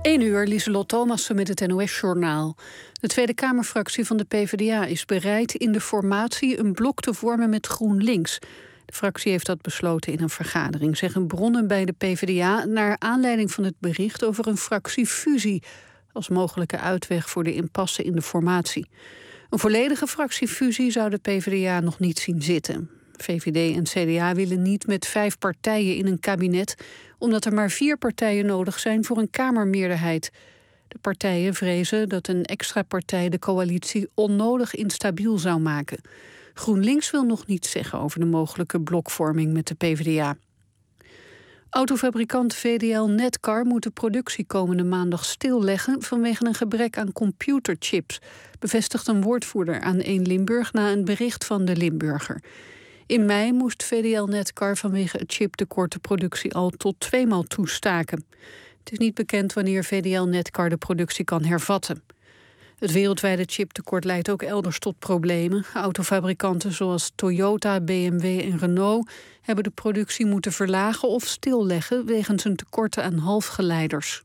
1:00, Lieselot Thomassen met het NOS-journaal. De Tweede Kamerfractie van de PvdA is bereid in de formatie een blok te vormen met GroenLinks. De fractie heeft dat besloten in een vergadering, zeggen bronnen bij de PvdA, naar aanleiding van het bericht over een fractiefusie als mogelijke uitweg voor de impasse in de formatie. Een volledige fractiefusie zou de PvdA nog niet zien zitten. VVD en CDA willen niet met 5 partijen in een kabinet, omdat er maar 4 partijen nodig zijn voor een kamermeerderheid. De partijen vrezen dat een extra partij de coalitie onnodig instabiel zou maken. GroenLinks wil nog niets zeggen over de mogelijke blokvorming met de PvdA. Autofabrikant VDL Netcar moet de productie komende maandag stilleggen vanwege een gebrek aan computerchips, bevestigt een woordvoerder aan 1 Limburg na een bericht van de Limburger. In mei moest VDL Netcar vanwege het chiptekort de productie al tot 2 maal toestaken. Het is niet bekend wanneer VDL Netcar de productie kan hervatten. Het wereldwijde chiptekort leidt ook elders tot problemen. Autofabrikanten zoals Toyota, BMW en Renault hebben de productie moeten verlagen of stilleggen wegens een tekort aan halfgeleiders.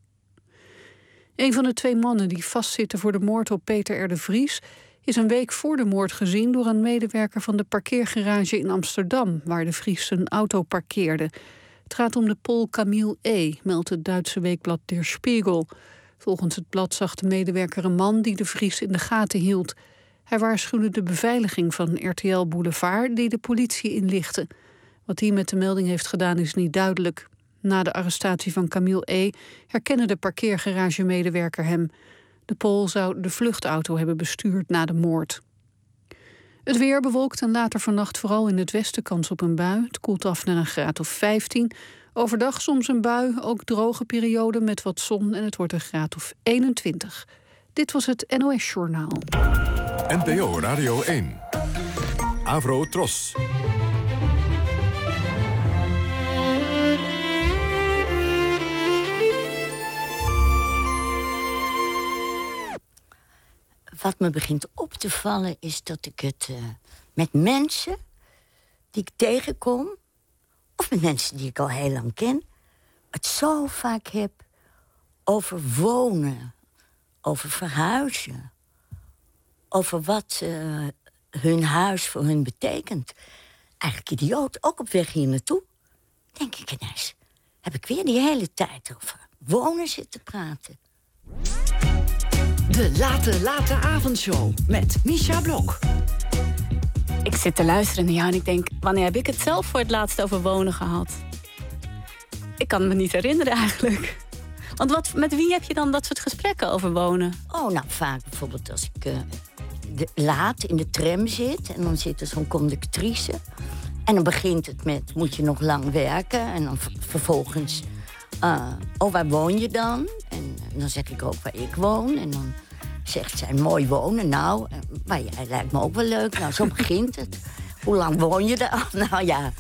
Een van de 2 mannen die vastzitten voor de moord op Peter R. de Vries is een week voor de moord gezien door een medewerker van de parkeergarage in Amsterdam, waar de Vries zijn auto parkeerde. Het gaat om de Pool Camille E., meldt het Duitse weekblad Der Spiegel. Volgens het blad zag de medewerker een man die de Vries in de gaten hield. Hij waarschuwde de beveiliging van RTL Boulevard, die de politie inlichtte. Wat hij met de melding heeft gedaan is niet duidelijk. Na de arrestatie van Camille E. herkende de parkeergaragemedewerker hem. De Pool zou de vluchtauto hebben bestuurd na de moord. Het weer bewolkt en later vannacht vooral in het westen kans op een bui. Het koelt af naar een graad of 15. Overdag soms een bui, ook droge periode met wat zon en het wordt een graad of 21. Dit was het NOS-journaal. NPO Radio 1. Avro Tros. Wat me begint op te vallen is dat ik het met mensen die ik tegenkom, of met mensen die ik al heel lang ken, het zo vaak heb over wonen, over verhuizen, over wat hun huis voor hun betekent. Eigenlijk idioot, ook op weg hier naartoe. Denk ik ineens, heb ik weer die hele tijd over wonen zitten praten. De late avondshow met Misha Blok. Ik zit te luisteren naar jou en ik denk, wanneer heb ik het zelf voor het laatst over wonen gehad? Ik kan me niet herinneren eigenlijk. Want met wie heb je dan dat soort gesprekken over wonen? Oh, nou, vaak bijvoorbeeld als ik laat in de tram zit en dan zit er zo'n conductrice. En dan begint het met, moet je nog lang werken? En dan vervolgens, waar woon je dan? En dan zeg ik ook waar ik woon. En dan zegt zij, mooi wonen. Nou, maar jij lijkt me ook wel leuk. Nou, zo begint het. Hoe lang woon je daar? Nou ja.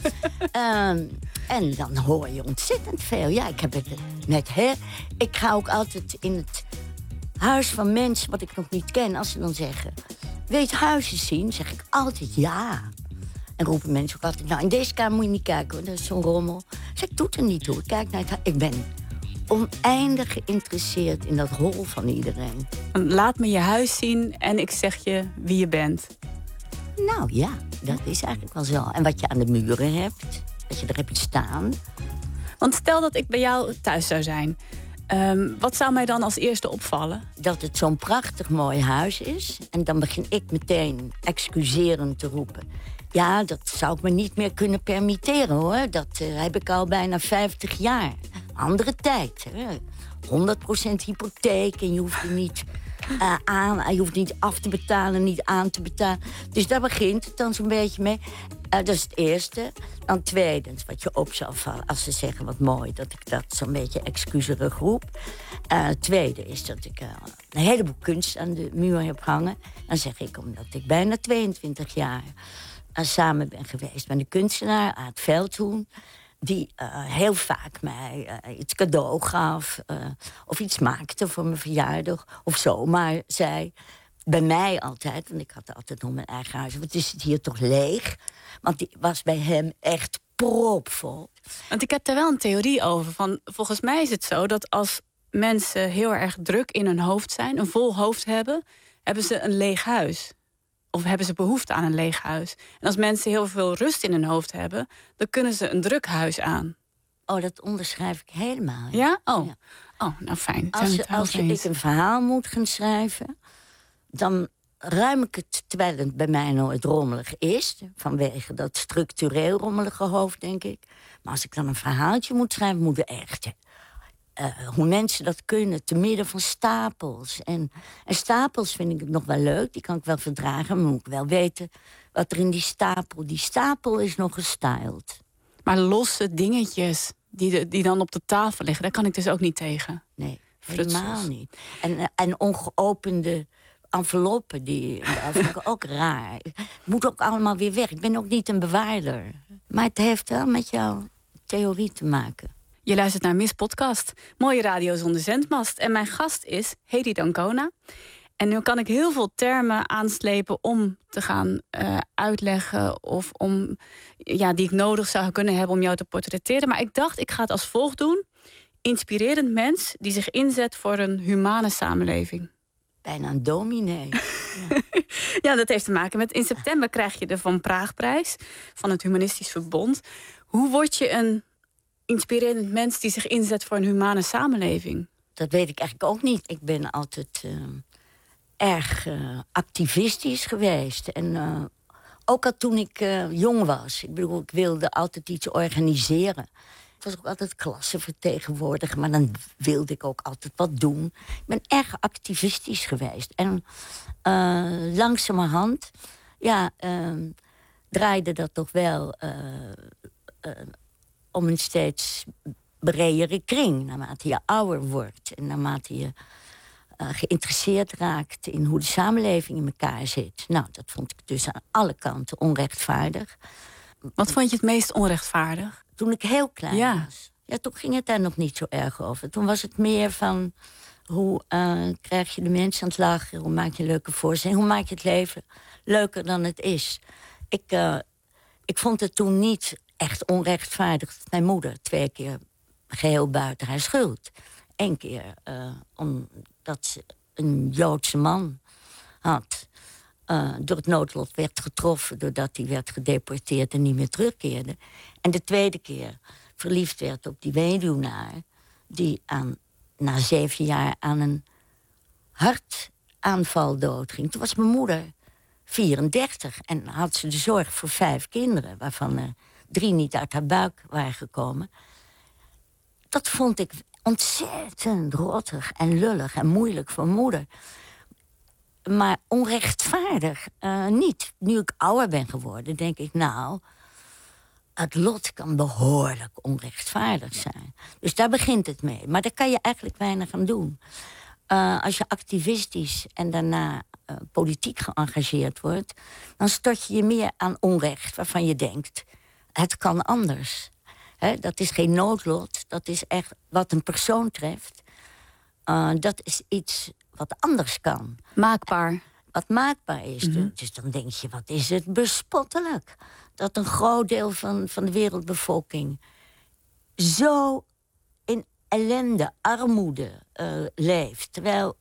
En dan hoor je ontzettend veel. Ja, ik heb het net, ik ga ook altijd in het huis van mensen wat ik nog niet ken. Als ze dan zeggen, weet huizen zien? Zeg ik altijd ja. En roepen mensen ook altijd, nou, in deze kamer moet je niet kijken, hoor. Dat is zo'n rommel. Zeg, ik doe het er niet toe. Ik kijk naar het huis. Ik ben oneindig geïnteresseerd in dat hol van iedereen. Laat me je huis zien en ik zeg je wie je bent. Nou ja, dat is eigenlijk wel zo. En wat je aan de muren hebt, dat je er hebt staan. Want stel dat ik bij jou thuis zou zijn. Wat zou mij dan als eerste opvallen? Dat het zo'n prachtig mooi huis is. En dan begin ik meteen excuserend te roepen. Ja, dat zou ik me niet meer kunnen permitteren, hoor. Dat heb ik al bijna 50 jaar. Andere tijd, hè. 100% hypotheek en je hoeft er niet je hoeft niet af te betalen, niet aan te betalen. Dus daar begint het dan zo'n beetje mee. Dat is het eerste. Dan tweedens, wat je op zou vallen als ze zeggen wat mooi, dat ik dat zo'n beetje excuserig roep. Tweede is dat ik een heleboel kunst aan de muur heb hangen. Dan zeg ik, omdat ik bijna 22 jaar samen ben geweest met een kunstenaar, Aad Veldhoen, die heel vaak mij iets cadeau gaf of iets maakte voor mijn verjaardag. Of zomaar zei, bij mij altijd, want ik had altijd nog mijn eigen huis, wat is het hier toch leeg? Want die was bij hem echt propvol. Want ik heb daar wel een theorie over. Volgens mij is het zo dat als mensen heel erg druk in hun hoofd zijn, een vol hoofd hebben, hebben ze een leeg huis. Of hebben ze behoefte aan een leeg huis. En als mensen heel veel rust in hun hoofd hebben, dan kunnen ze een druk huis aan. Oh, dat onderschrijf ik helemaal. Ja? Oh, Ja. oh nou fijn. Als ik een verhaal moet gaan schrijven, dan ruim ik het, terwijl het bij mij nooit rommelig is, vanwege dat structureel rommelige hoofd, denk ik. Maar als ik dan een verhaaltje moet schrijven, moet het echt... hoe mensen dat kunnen, te midden van stapels. En stapels vind ik het nog wel leuk, die kan ik wel verdragen, maar moet ik wel weten wat er in die stapel... Die stapel is nog gestyled. Maar losse dingetjes die dan op de tafel liggen, daar kan ik dus ook niet tegen. Nee, Frutsels. helemaal niet. En ongeopende enveloppen, dat vind ik ook raar. Het moet ook allemaal weer weg. Ik ben ook niet een bewaarder. Maar het heeft wel met jouw theorie te maken. Je luistert naar Miss Podcast. Mooie radio zonder zendmast. En mijn gast is Hedy Dancona. En nu kan ik heel veel termen aanslepen om te gaan uitleggen... of die ik nodig zou kunnen hebben om jou te portretteren. Maar ik dacht, ik ga het als volgt doen. Inspirerend mens die zich inzet voor een humane samenleving. Bijna een dominee. Ja, dat heeft te maken met... In september krijg je de Van Praagprijs van het Humanistisch Verbond. Hoe word je een inspirerend mens die zich inzet voor een humane samenleving? Dat weet ik eigenlijk ook niet. Ik ben altijd erg activistisch geweest. En ook al toen ik jong was. Ik bedoel, ik wilde altijd iets organiseren. Ik was ook altijd klassenvertegenwoordiger, maar dan wilde ik ook altijd wat doen. Ik ben erg activistisch geweest. En langzamerhand draaide dat toch wel om een steeds bredere kring. Naarmate je ouder wordt en naarmate je geïnteresseerd raakt in hoe de samenleving in elkaar zit. Nou, dat vond ik dus aan alle kanten onrechtvaardig. Wat vond je het meest onrechtvaardig? Toen ik heel klein was. Ja, toen ging het daar nog niet zo erg over. Toen was het meer van... hoe krijg je de mensen aan het lachen? Hoe maak je leuke voorstellingen? Hoe maak je het leven leuker dan het is? Ik vond het toen niet echt onrechtvaardig... dat mijn moeder 2 keer geheel buiten haar schuld. 1 keer omdat ze een Joodse man had... door het noodlot werd getroffen... doordat hij werd gedeporteerd en niet meer terugkeerde. En de 2e keer verliefd werd op die weduwnaar... die na 7 jaar aan een hartaanval doodging. Toen was mijn moeder 34 en had ze de zorg voor 5 kinderen... waarvan er 3 niet uit haar buik waren gekomen. Dat vond ik ontzettend rottig en lullig en moeilijk voor moeder... Maar onrechtvaardig niet. Nu ik ouder ben geworden, denk ik... nou, het lot kan behoorlijk onrechtvaardig zijn. Dus daar begint het mee. Maar daar kan je eigenlijk weinig aan doen. Als je activistisch en daarna politiek geëngageerd wordt... dan stort je je meer aan onrecht waarvan je denkt... het kan anders. Dat is geen noodlot. Dat is echt wat een persoon treft. Dat is iets... wat anders kan. Maakbaar. Wat maakbaar is. Mm-hmm. Dus dan denk je, wat is het bespottelijk... dat een groot deel van de wereldbevolking... zo in ellende, armoede leeft.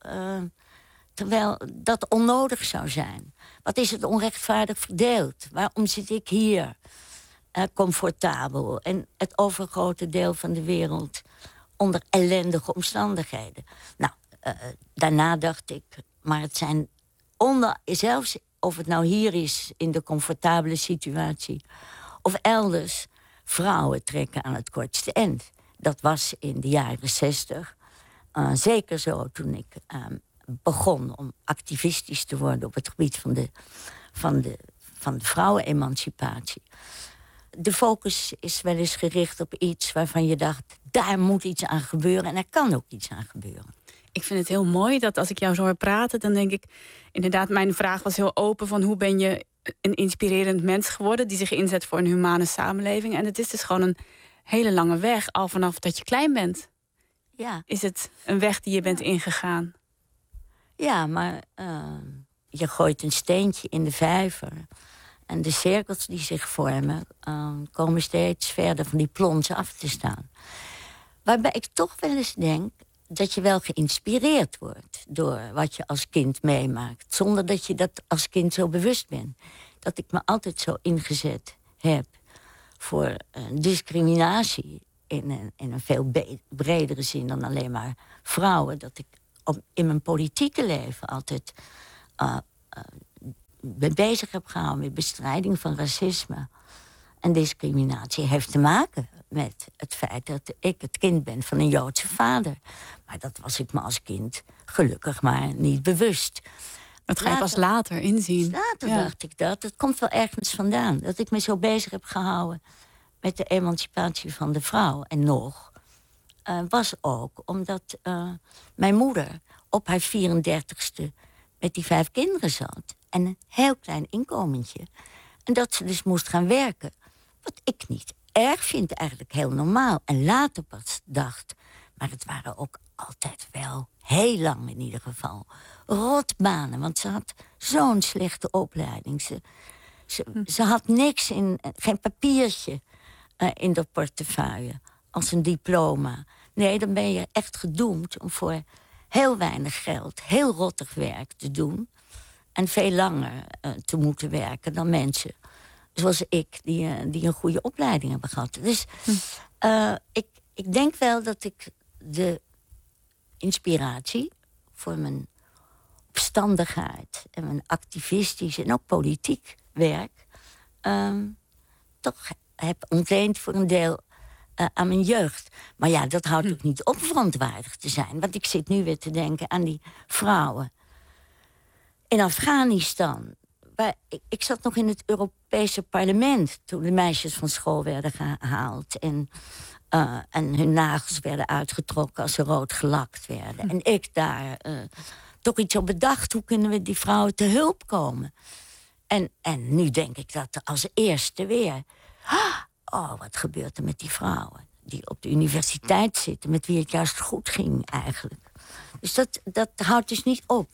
Terwijl dat onnodig zou zijn. Wat is het onrechtvaardig verdeeld? Waarom zit ik hier comfortabel... en het overgrote deel van de wereld... onder ellendige omstandigheden? Nou, daarna dacht ik, maar het zijn zelfs of het nou hier is in de comfortabele situatie... of elders, vrouwen trekken aan het kortste eind. Dat was in de jaren 60 zeker zo toen ik begon om activistisch te worden... op het gebied van de vrouwenemancipatie. De focus is wel eens gericht op iets waarvan je dacht... daar moet iets aan gebeuren en er kan ook iets aan gebeuren. Ik vind het heel mooi dat als ik jou zo hoor praten... dan denk ik, inderdaad, mijn vraag was heel open... van hoe ben je een inspirerend mens geworden... die zich inzet voor een humane samenleving. En het is dus gewoon een hele lange weg... al vanaf dat je klein bent. Ja. Is het een weg die je bent ingegaan? Ja, maar je gooit een steentje in de vijver... en de cirkels die zich vormen... komen steeds verder van die plons af te staan. Waarbij ik toch wel eens denk... dat je wel geïnspireerd wordt door wat je als kind meemaakt. Zonder dat je dat als kind zo bewust bent. Dat ik me altijd zo ingezet heb voor discriminatie in een veel bredere zin dan alleen maar vrouwen. Dat ik in mijn politieke leven altijd me bezig heb gehouden met bestrijding van racisme en discriminatie. Heeft te maken met het feit dat ik het kind ben van een Joodse vader. Maar dat was ik me als kind gelukkig maar niet bewust. Dat ga je pas later inzien. Later dacht ik dat. Het komt wel ergens vandaan. Dat ik me zo bezig heb gehouden met de emancipatie van de vrouw. En nog, was ook omdat mijn moeder op haar 34ste met die 5 kinderen zat. En een heel klein inkomentje. En dat ze dus moest gaan werken. Wat ik niet erg vind, eigenlijk heel normaal. En later pas dacht, maar het waren ook altijd wel, heel lang in ieder geval, rotbanen. Want ze had zo'n slechte opleiding. Ze had niks geen papiertje in de portefeuille als een diploma. Nee, dan ben je echt gedoemd om voor heel weinig geld heel rottig werk te doen. En veel langer te moeten werken dan mensen zoals ik, die een goede opleiding hebben gehad. Dus ik denk wel dat ik de inspiratie voor mijn opstandigheid en mijn activistisch en ook politiek werk toch heb ontleend voor een deel aan mijn jeugd. Maar ja, dat houdt ook niet op verontwaardigd te zijn. Want ik zit nu weer te denken aan die vrouwen in Afghanistan. Ik zat nog in het Europese parlement toen de meisjes van school werden gehaald en hun nagels werden uitgetrokken als ze rood gelakt werden. En ik daar toch iets op bedacht. Hoe kunnen we die vrouwen te hulp komen? En nu denk ik dat als eerste weer. Oh, wat gebeurt er met die vrouwen die op de universiteit zitten, met wie het juist goed ging eigenlijk. Dus dat houdt dus niet op.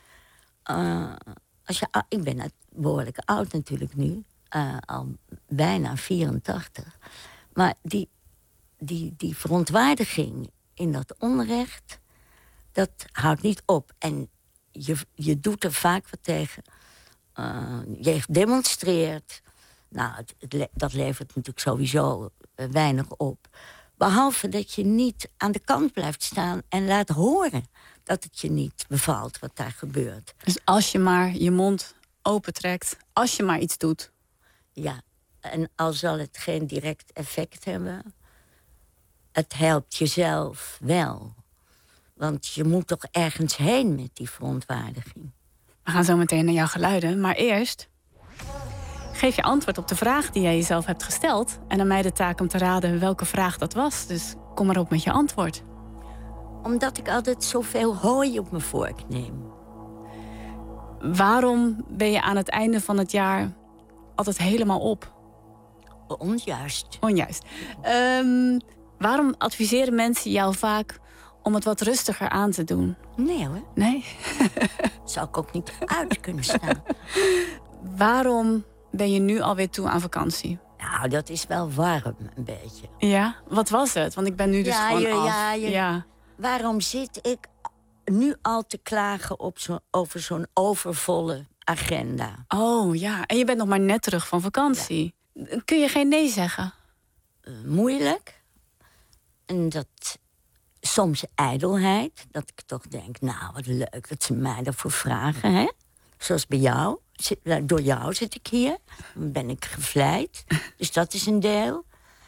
Ik ben behoorlijk oud natuurlijk nu, al bijna 84. Maar die verontwaardiging in dat onrecht, dat houdt niet op. En je doet er vaak wat tegen. Je demonstreert. Nou, dat levert natuurlijk sowieso weinig op. Behalve dat je niet aan de kant blijft staan en laat horen dat het je niet bevalt wat daar gebeurt. Dus als je maar je mond opentrekt, als je maar iets doet. Ja, en al zal het geen direct effect hebben, het helpt jezelf wel. Want je moet toch ergens heen met die verontwaardiging. We gaan zo meteen naar jouw geluiden, maar eerst geef je antwoord op de vraag die jij jezelf hebt gesteld en aan mij de taak om te raden welke vraag dat was. Dus kom maar op met je antwoord. Omdat ik altijd zoveel hooi op mijn vork neem. Waarom ben je aan het einde van het jaar altijd helemaal op? Onjuist. Onjuist. Waarom adviseren mensen jou vaak om het wat rustiger aan te doen? Nee hoor. Nee? Zou ik ook niet uit kunnen staan. Waarom ben je nu alweer toe aan vakantie? Nou, dat is wel warm een beetje. Ja? Wat was het? Want ik ben nu dus gewoon af. Ja. Waarom zit ik nu al te klagen over zo'n overvolle agenda? Oh ja, en je bent nog maar net terug van vakantie. Ja. Kun je geen nee zeggen? Moeilijk. En dat soms ijdelheid. Dat ik toch denk, nou wat leuk dat ze mij daarvoor vragen. Hè? Zoals bij jou. Door jou zit ik hier. Dan ben ik gevleid. Dus dat is een deel.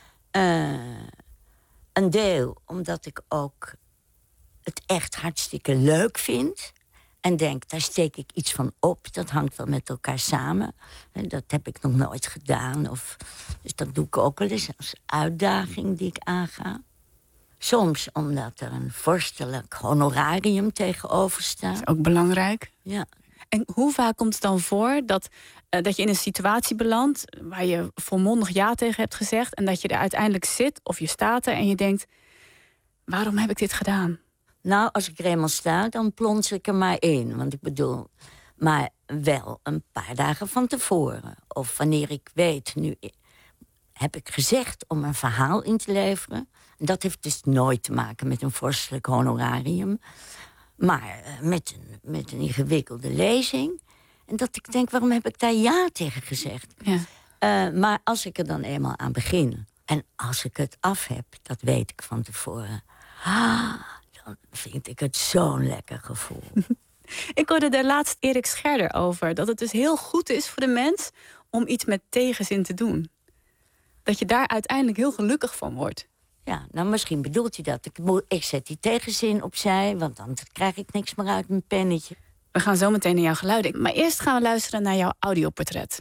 Een deel omdat ik ook het echt hartstikke leuk vind. En denk, daar steek ik iets van op. Dat hangt wel met elkaar samen. En dat heb ik nog nooit gedaan. Dus dat doe ik ook wel eens als uitdaging die ik aanga. Soms omdat er een vorstelijk honorarium tegenover staat. Dat is ook belangrijk. Ja. En hoe vaak komt het dan voor dat je in een situatie belandt waar je volmondig ja tegen hebt gezegd en dat je er uiteindelijk zit of je staat er en je denkt, waarom heb ik dit gedaan? Nou, als ik er eenmaal sta, dan plons ik er maar in. Want ik bedoel, maar wel een paar dagen van tevoren. Of wanneer ik weet, nu heb ik gezegd om een verhaal in te leveren. En dat heeft dus nooit te maken met een vorstelijk honorarium. Maar met een ingewikkelde lezing. En dat ik denk, waarom heb ik daar ja tegen gezegd? Ja. Maar als ik er dan eenmaal aan begin... en als ik het af heb, dat weet ik van tevoren... dan vind ik het zo'n lekker gevoel. Ik hoorde daar laatst Erik Scherder over. Dat het dus heel goed is voor de mens om iets met tegenzin te doen. Dat je daar uiteindelijk heel gelukkig van wordt. Ja, nou misschien bedoelt hij dat. Ik zet die tegenzin opzij, want dan krijg ik niks meer uit mijn pennetje. We gaan zo meteen naar jouw geluiden. Maar eerst gaan we luisteren naar jouw audioportret.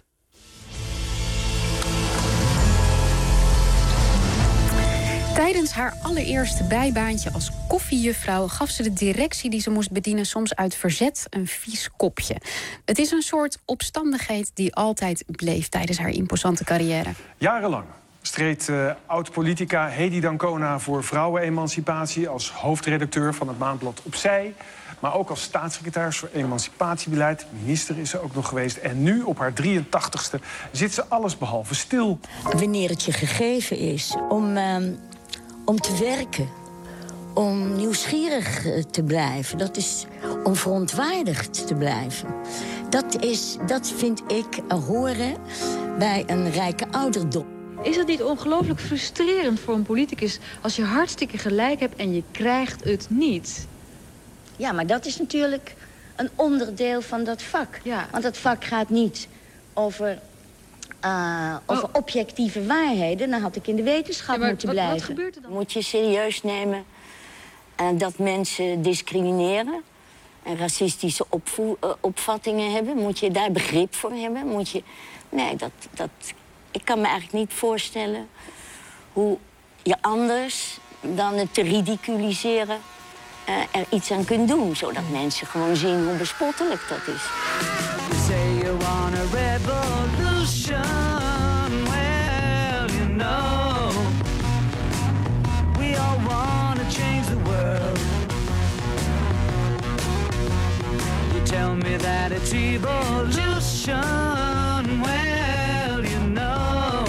Tijdens haar allereerste bijbaantje als koffiejuffrouw gaf ze de directie die ze moest bedienen soms uit verzet een vies kopje. Het is een soort opstandigheid die altijd bleef tijdens haar imposante carrière. Jarenlang streed oud-politica Hedy Dancona voor vrouwenemancipatie als hoofdredacteur van het maandblad Opzij. Maar ook als staatssecretaris voor emancipatiebeleid. Minister is ze ook nog geweest. En nu, op haar 83ste, zit ze allesbehalve stil. Wanneer het je gegeven is om te werken, om nieuwsgierig te blijven, dat is om verontwaardigd te blijven. Dat vind ik horen bij een rijke ouderdom. Is het niet ongelooflijk frustrerend voor een politicus als je hartstikke gelijk hebt en je krijgt het niet? Ja, maar dat is natuurlijk een onderdeel van dat vak. Ja. Want dat vak gaat niet over objectieve waarheden. Dan had ik in de wetenschap moeten blijven. Wat gebeurt er dan? Moet je serieus nemen dat mensen discrimineren en racistische opvattingen hebben? Moet je daar begrip voor hebben? Nee, ik kan me eigenlijk niet voorstellen hoe je anders dan het te ridiculiseren er iets aan kunt doen, zodat mensen gewoon zien hoe bespottelijk dat is. Say you want a revolution, well, you know, we all want to change the world. You tell me that it's evolution, well, you know,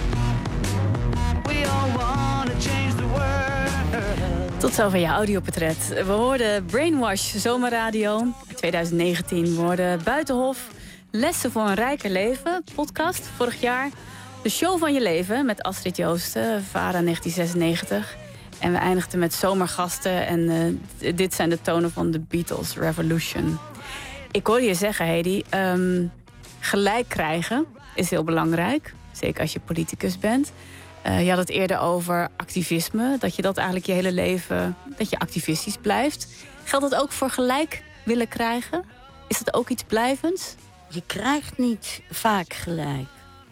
we all want to change the world. Tot zover je audioportret. We hoorden Brainwash, Zomerradio, 2019. We hoorden Buitenhof, Lessen voor een rijker leven, podcast, vorig jaar. De show van je leven met Astrid Joosten, VARA 1996. En we eindigden met zomergasten en dit zijn de tonen van de Beatles, Revolution. Ik hoorde je zeggen, Hedy, gelijk krijgen is heel belangrijk. Zeker als je politicus bent. Je had het eerder over activisme. Dat je dat eigenlijk je hele leven, dat je activistisch blijft. Geldt dat ook voor gelijk willen krijgen? Is dat ook iets blijvends? Je krijgt niet vaak gelijk.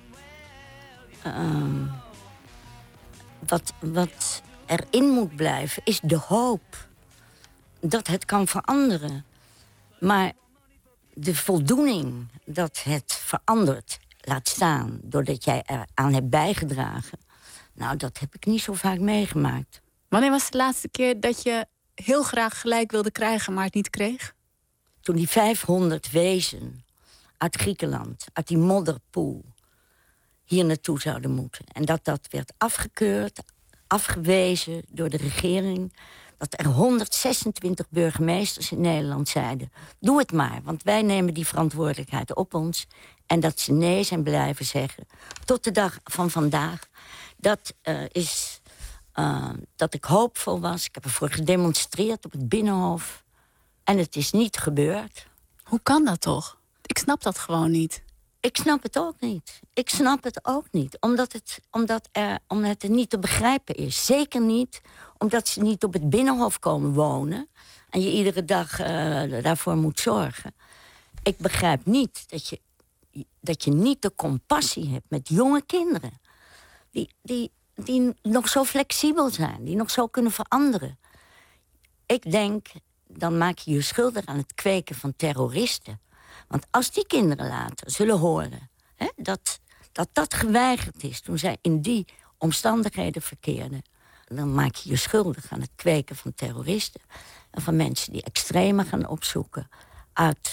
Wat erin moet blijven is de hoop dat het kan veranderen. Maar de voldoening dat het verandert, laat staan doordat jij eraan hebt bijgedragen, nou, dat heb ik niet zo vaak meegemaakt. Wanneer was de laatste keer dat je heel graag gelijk wilde krijgen, maar het niet kreeg? Toen die 500 wezen uit Griekenland, uit die modderpoel, hier naartoe zouden moeten. En dat werd afgekeurd, afgewezen door de regering. Dat er 126 burgemeesters in Nederland zeiden, doe het maar, want wij nemen die verantwoordelijkheid op ons. En dat ze nee zijn blijven zeggen. Tot de dag van vandaag. Dat is dat ik hoopvol was. Ik heb ervoor gedemonstreerd op het Binnenhof. En het is niet gebeurd. Hoe kan dat toch? Ik snap dat gewoon niet. Ik snap het ook niet. Ik snap het ook niet. Omdat het niet te begrijpen is. Zeker niet omdat ze niet op het Binnenhof komen wonen. En je iedere dag daarvoor moet zorgen. Ik begrijp niet dat je niet de compassie hebt met jonge kinderen. Die nog zo flexibel zijn. Die nog zo kunnen veranderen. Ik denk, dan maak je je schuldig aan het kweken van terroristen. Want als die kinderen later zullen horen dat geweigerd is toen zij in die omstandigheden verkeerden, dan maak je je schuldig aan het kweken van terroristen. En van mensen die extreme gaan opzoeken uit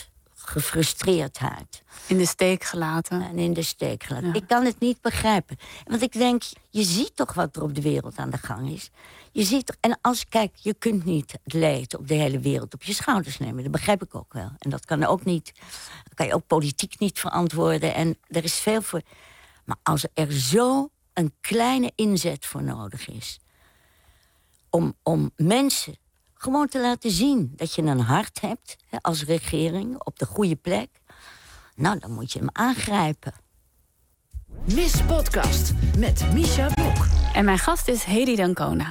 gefrustreerdheid. In de steek gelaten. En in de steek gelaten. Ja. Ik kan het niet begrijpen. Want ik denk, je ziet toch wat er op de wereld aan de gang is. Je ziet toch, en kijk, je kunt niet het leed op de hele wereld op je schouders nemen. Dat begrijp ik ook wel. En dat kan ook niet. Dat kan je ook politiek niet verantwoorden. En er is veel voor. Maar als er zo een kleine inzet voor nodig is. Om mensen gewoon te laten zien dat je een hart hebt, hè, als regering, op de goede plek. Nou, dan moet je hem aangrijpen. Miss Podcast met Misha Blok. En mijn gast is Hedy Dancona.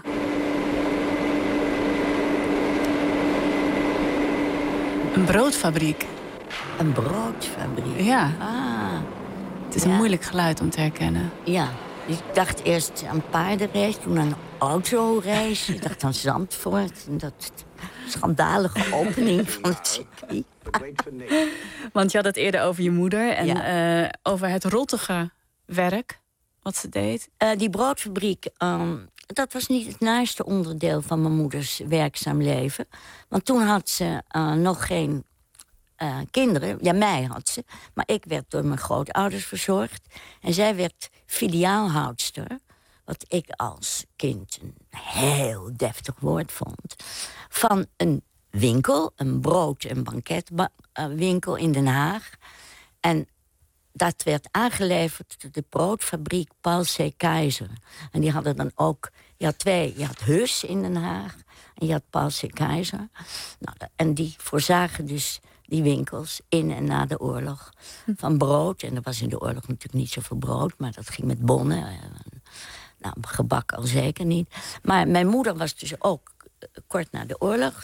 Een broodfabriek. Een broodfabriek? Ja. Ah. Het is een moeilijk geluid om te herkennen. Ja. Ik dacht eerst aan paardenrace, toen aan autorace. Ik dacht aan Zandvoort. En dat schandalige opening van het circuit. Want je had het eerder over je moeder en over het rottige werk wat ze deed. Die broodfabriek, dat was niet het naaste onderdeel van mijn moeders werkzaam leven. Want toen had ze nog geen kinderen. Ja, mij had ze. Maar ik werd door mijn grootouders verzorgd. En zij werd filiaalhoudster. Wat ik als kind een heel deftig woord vond. Van een winkel, een brood- en banketwinkel in Den Haag. En dat werd aangeleverd door de broodfabriek Paul C. Keizer. En die hadden dan ook... Je had twee. Je had Hus in Den Haag. En je had Paul C. Keizer. Nou, en die voorzagen dus die winkels in en na de oorlog van brood. En er was in de oorlog natuurlijk niet zoveel brood, maar dat ging met bonnen. Nou, gebak al zeker niet. Maar mijn moeder was dus ook kort na de oorlog.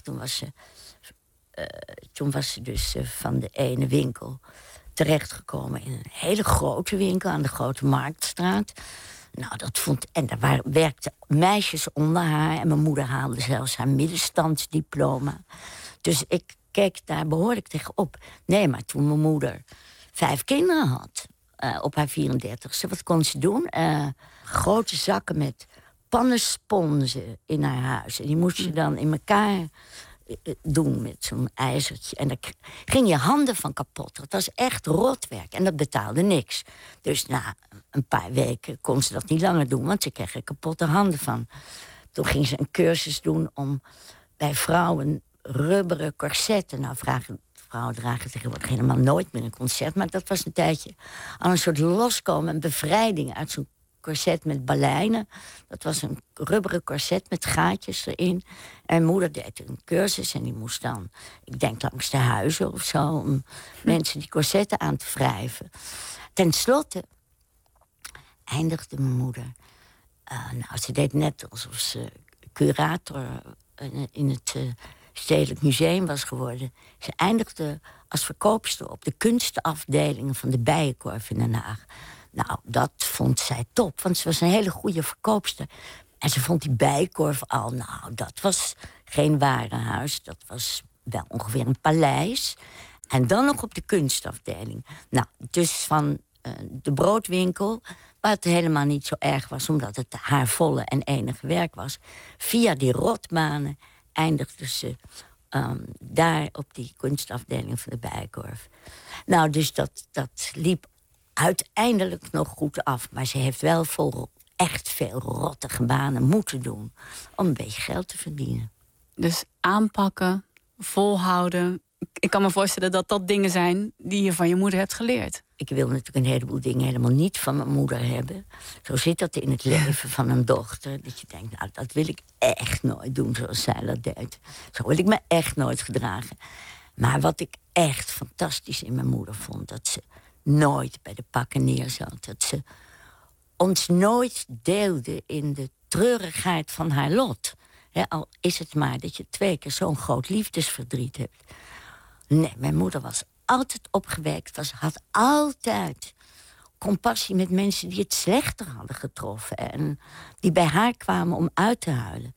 Toen was ze dus van de ene winkel terechtgekomen in een hele grote winkel aan de Grote Marktstraat. Nou, en daar werkten meisjes onder haar. En mijn moeder haalde zelfs haar middenstandsdiploma. Dus ik keek daar behoorlijk tegenop. Nee, maar toen mijn moeder 5 kinderen had, op haar 34e, wat kon ze doen? Grote zakken met pannensponsen in haar huis. En die moest je dan in elkaar doen met zo'n ijzertje. En daar ging je handen van kapot. Dat was echt rotwerk. En dat betaalde niks. Dus na een paar weken kon ze dat niet langer doen, want ze kreeg er kapotte handen van. Toen ging ze een cursus doen om bij vrouwen rubberen corsetten. Nou, vrouwen dragen tegenwoordig helemaal nooit meer een corset. Maar dat was een tijdje al een soort loskomen, een bevrijding uit zo'n corset met baleinen. Dat was een rubberen corset met gaatjes erin. En mijn moeder deed een cursus en die moest dan, ik denk langs de huizen of zo, om mensen die corsetten aan te wrijven. Ten slotte eindigde mijn moeder. Nou, ze deed net alsof ze curator in het Stedelijk Museum was geworden. Ze eindigde als verkoopster op de kunstafdelingen van de Bijenkorf in Den Haag. Nou, dat vond zij top, want ze was een hele goede verkoopster. En ze vond die Bijenkorf al, nou, dat was geen warenhuis. Dat was wel ongeveer een paleis. En dan nog op de kunstafdeling. Nou, dus van de broodwinkel, waar het helemaal niet zo erg was, omdat het haar volle en enige werk was. Via die rotbanen eindigde ze daar op die kunstafdeling van de Bijenkorf. Nou, dus dat liep uiteindelijk nog goed af. Maar ze heeft wel echt veel rottige banen moeten doen om een beetje geld te verdienen. Dus aanpakken, volhouden. Ik kan me voorstellen dat dat dingen zijn die je van je moeder hebt geleerd. Ik wil natuurlijk een heleboel dingen helemaal niet van mijn moeder hebben. Zo zit dat in het leven van een dochter. Dat je denkt, nou, dat wil ik echt nooit doen zoals zij dat deed. Zo wil ik me echt nooit gedragen. Maar wat ik echt fantastisch in mijn moeder vond, dat ze nooit bij de pakken neerzat. Dat ze ons nooit deelde in de treurigheid van haar lot. Al is het maar dat je 2 keer zo'n groot liefdesverdriet hebt. Nee, mijn moeder was altijd opgewekt. Had altijd compassie met mensen die het slechter hadden getroffen. En die bij haar kwamen om uit te huilen.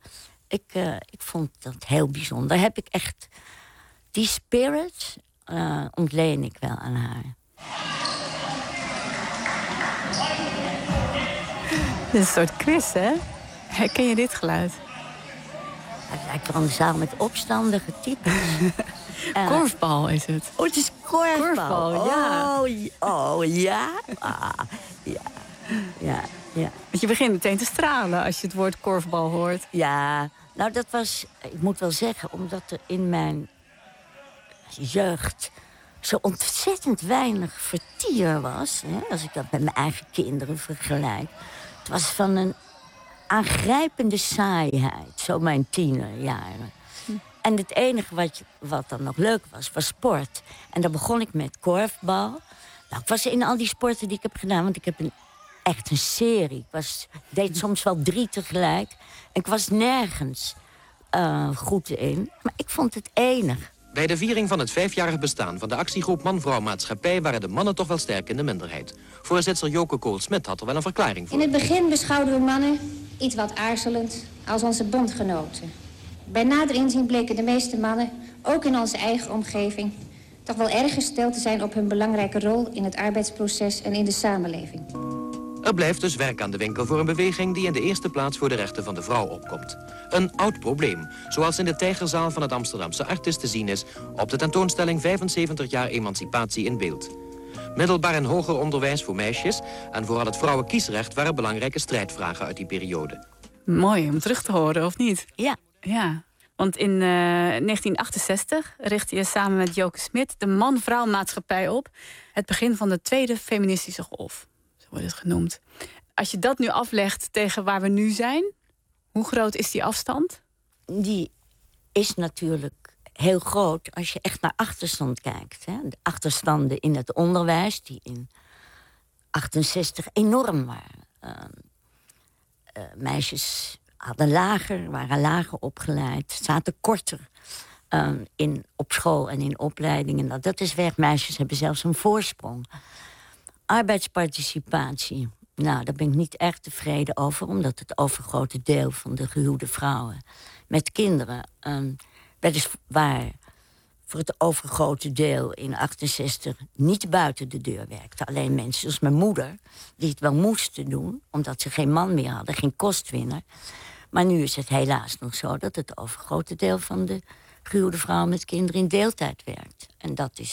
Ik vond dat heel bijzonder. Heb ik echt die spirit ontleen ik wel aan haar. Dit is een soort quiz, hè? Herken je dit geluid? Het lijkt wel een zaal met opstandige types. Korfbal is het. Oh, het is korfbal. Korfbal, ja. Oh, ja? Ja. Want je begint meteen te stralen als je het woord korfbal hoort. Ja, nou dat was, ik moet wel zeggen, omdat er in mijn jeugd zo ontzettend weinig vertier was. Hè, als ik dat met mijn eigen kinderen vergelijk. Het was van een aangrijpende saaiheid, zo mijn tienerjaren. En het enige wat dan nog leuk was sport. En dan begon ik met korfbal. Nou, ik was in al die sporten die ik heb gedaan, want ik heb echt een serie. Ik deed soms wel 3 tegelijk. En ik was nergens goed in. Maar ik vond het enig. Bij de viering van het 5-jarig bestaan van de actiegroep Man-Vrouw Maatschappij waren de mannen toch wel sterk in de minderheid. Voorzitter Joke Kool-Smit had er wel een verklaring voor. In het begin beschouwden we mannen, iets wat aarzelend, als onze bondgenoten. Bij nader inzien bleken de meeste mannen, ook in onze eigen omgeving, toch wel erg gesteld te zijn op hun belangrijke rol in het arbeidsproces en in de samenleving. Er blijft dus werk aan de winkel voor een beweging die in de eerste plaats voor de rechten van de vrouw opkomt. Een oud probleem, zoals in de Tijgerzaal van het Amsterdamse Artis te zien is op de tentoonstelling 75 jaar emancipatie in beeld. Middelbaar en hoger onderwijs voor meisjes en vooral het vrouwenkiesrecht waren belangrijke strijdvragen uit die periode. Mooi om terug te horen, of niet? Ja. Want in 1968 richtte je samen met Joke Smit de Man-Vrouw Maatschappij op. Het begin van de tweede feministische golf, zo wordt het genoemd. Als je dat nu aflegt tegen waar we nu zijn, hoe groot is die afstand? Die is natuurlijk heel groot als je echt naar achterstand kijkt. Hè? De achterstanden in het onderwijs, die in 68 enorm waren. Meisjes waren lager opgeleid, zaten korter op school en in opleidingen. Nou, dat is weg. Meisjes hebben zelfs een voorsprong. Arbeidsparticipatie, nou, daar ben ik niet erg tevreden over, omdat het overgrote deel van de gehuwde vrouwen met kinderen weliswaar voor het overgrote deel in 68 niet buiten de deur werkte. Alleen mensen zoals mijn moeder, die het wel moesten doen, omdat ze geen man meer hadden, geen kostwinner. Maar nu is het helaas nog zo dat het overgrote deel van de gehuwde vrouwen met kinderen in deeltijd werkt. En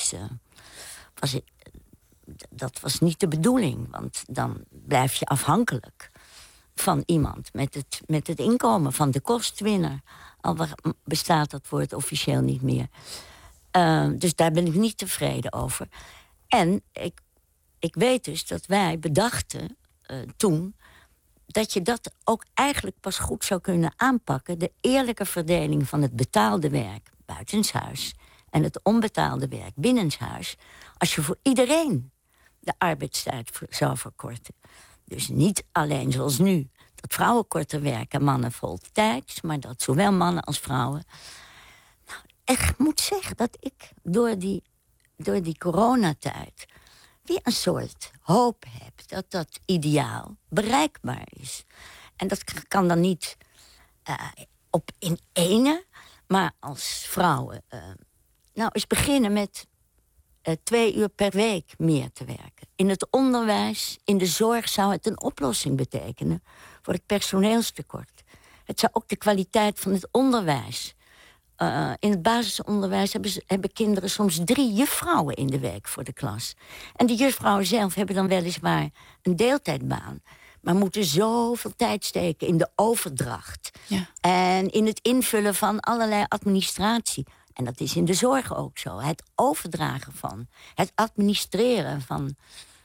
dat was niet de bedoeling, want dan blijf je afhankelijk van iemand met het inkomen van de kostwinner. Al bestaat dat woord officieel niet meer. Dus daar ben ik niet tevreden over. En ik weet dus dat wij bedachten toen dat je dat ook eigenlijk pas goed zou kunnen aanpakken. De eerlijke verdeling van het betaalde werk buitenshuis en het onbetaalde werk binnenshuis, als je voor iedereen de arbeidstijd zou verkorten. Dus niet alleen zoals nu, dat vrouwen korter werken en mannen voltijds, maar dat zowel mannen als vrouwen. Nou, ik moet zeggen dat ik door die coronatijd weer een soort hoop heb dat ideaal bereikbaar is. En dat kan dan niet in ene, maar als vrouwen eens beginnen met 2 uur per week meer te werken. In het onderwijs, in de zorg zou het een oplossing betekenen voor het personeelstekort. Het zou ook de kwaliteit van het onderwijs. In het basisonderwijs hebben kinderen soms 3 juffrouwen in de week voor de klas. En de juffrouwen zelf hebben dan weliswaar een deeltijdbaan, maar moeten zoveel tijd steken in de overdracht. Ja. En in het invullen van allerlei administratie. En dat is in de zorg ook zo. Het overdragen van, het administreren van,